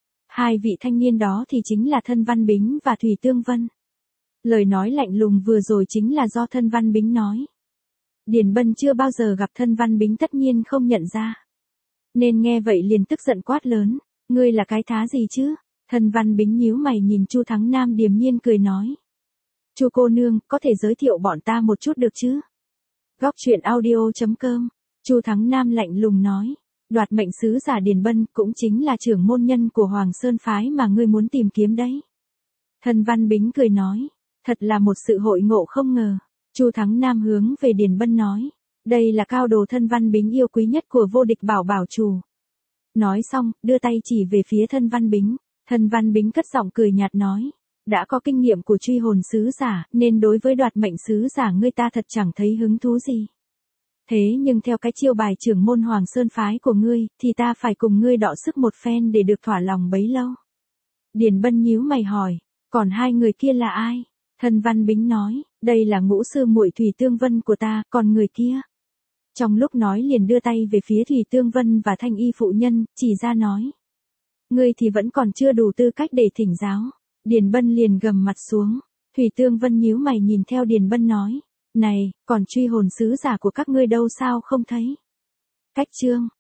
2 vị thanh niên đó thì chính là Thân Văn Bính và Thủy Tương Vân. Lời nói lạnh lùng vừa rồi chính là do Thân Văn Bính nói. Điền Bân chưa bao giờ gặp Thân Văn Bính, tất nhiên không nhận ra. Nên nghe vậy liền tức giận quát lớn, ngươi là cái thá gì chứ? Thân Văn Bính nhíu mày nhìn Chu Thắng Nam điềm nhiên cười nói. Chu cô nương, có thể giới thiệu bọn ta một chút được chứ? Góc truyện audio.com. Chu Thắng Nam lạnh lùng nói, đoạt mệnh sứ giả Điền Bân cũng chính là trưởng môn nhân của Hoàng Sơn phái mà ngươi muốn tìm kiếm đấy. Thân Văn Bính cười nói, thật là một sự hội ngộ không ngờ. Chu Thắng Nam hướng về Điền Bân nói, đây là cao đồ Thân Văn Bính yêu quý nhất của vô địch bảo bảo chủ. Nói xong, đưa tay chỉ về phía Thân Văn Bính. Thân Văn Bính cất giọng cười nhạt nói, đã có kinh nghiệm của truy hồn sứ giả, nên đối với đoạt mệnh sứ giả ngươi ta thật chẳng thấy hứng thú gì. Thế nhưng theo cái chiêu bài trưởng môn Hoàng Sơn phái của ngươi, thì ta phải cùng ngươi đọ sức một phen để được thỏa lòng bấy lâu. Điền Bân nhíu mày hỏi, còn 2 người kia là ai? Thân Văn Bính nói, đây là ngũ sư muội Thủy Tương Vân của ta, còn người kia. Trong lúc nói liền đưa tay về phía Thủy Tương Vân và thanh y phụ nhân, chỉ ra nói. Ngươi thì vẫn còn chưa đủ tư cách để thỉnh giáo. Điền Bân liền gầm mặt xuống. Thủy Tương Vân nhíu mày nhìn theo Điền Bân nói. Này, còn truy hồn sứ giả của các ngươi đâu sao không thấy? Cách chương.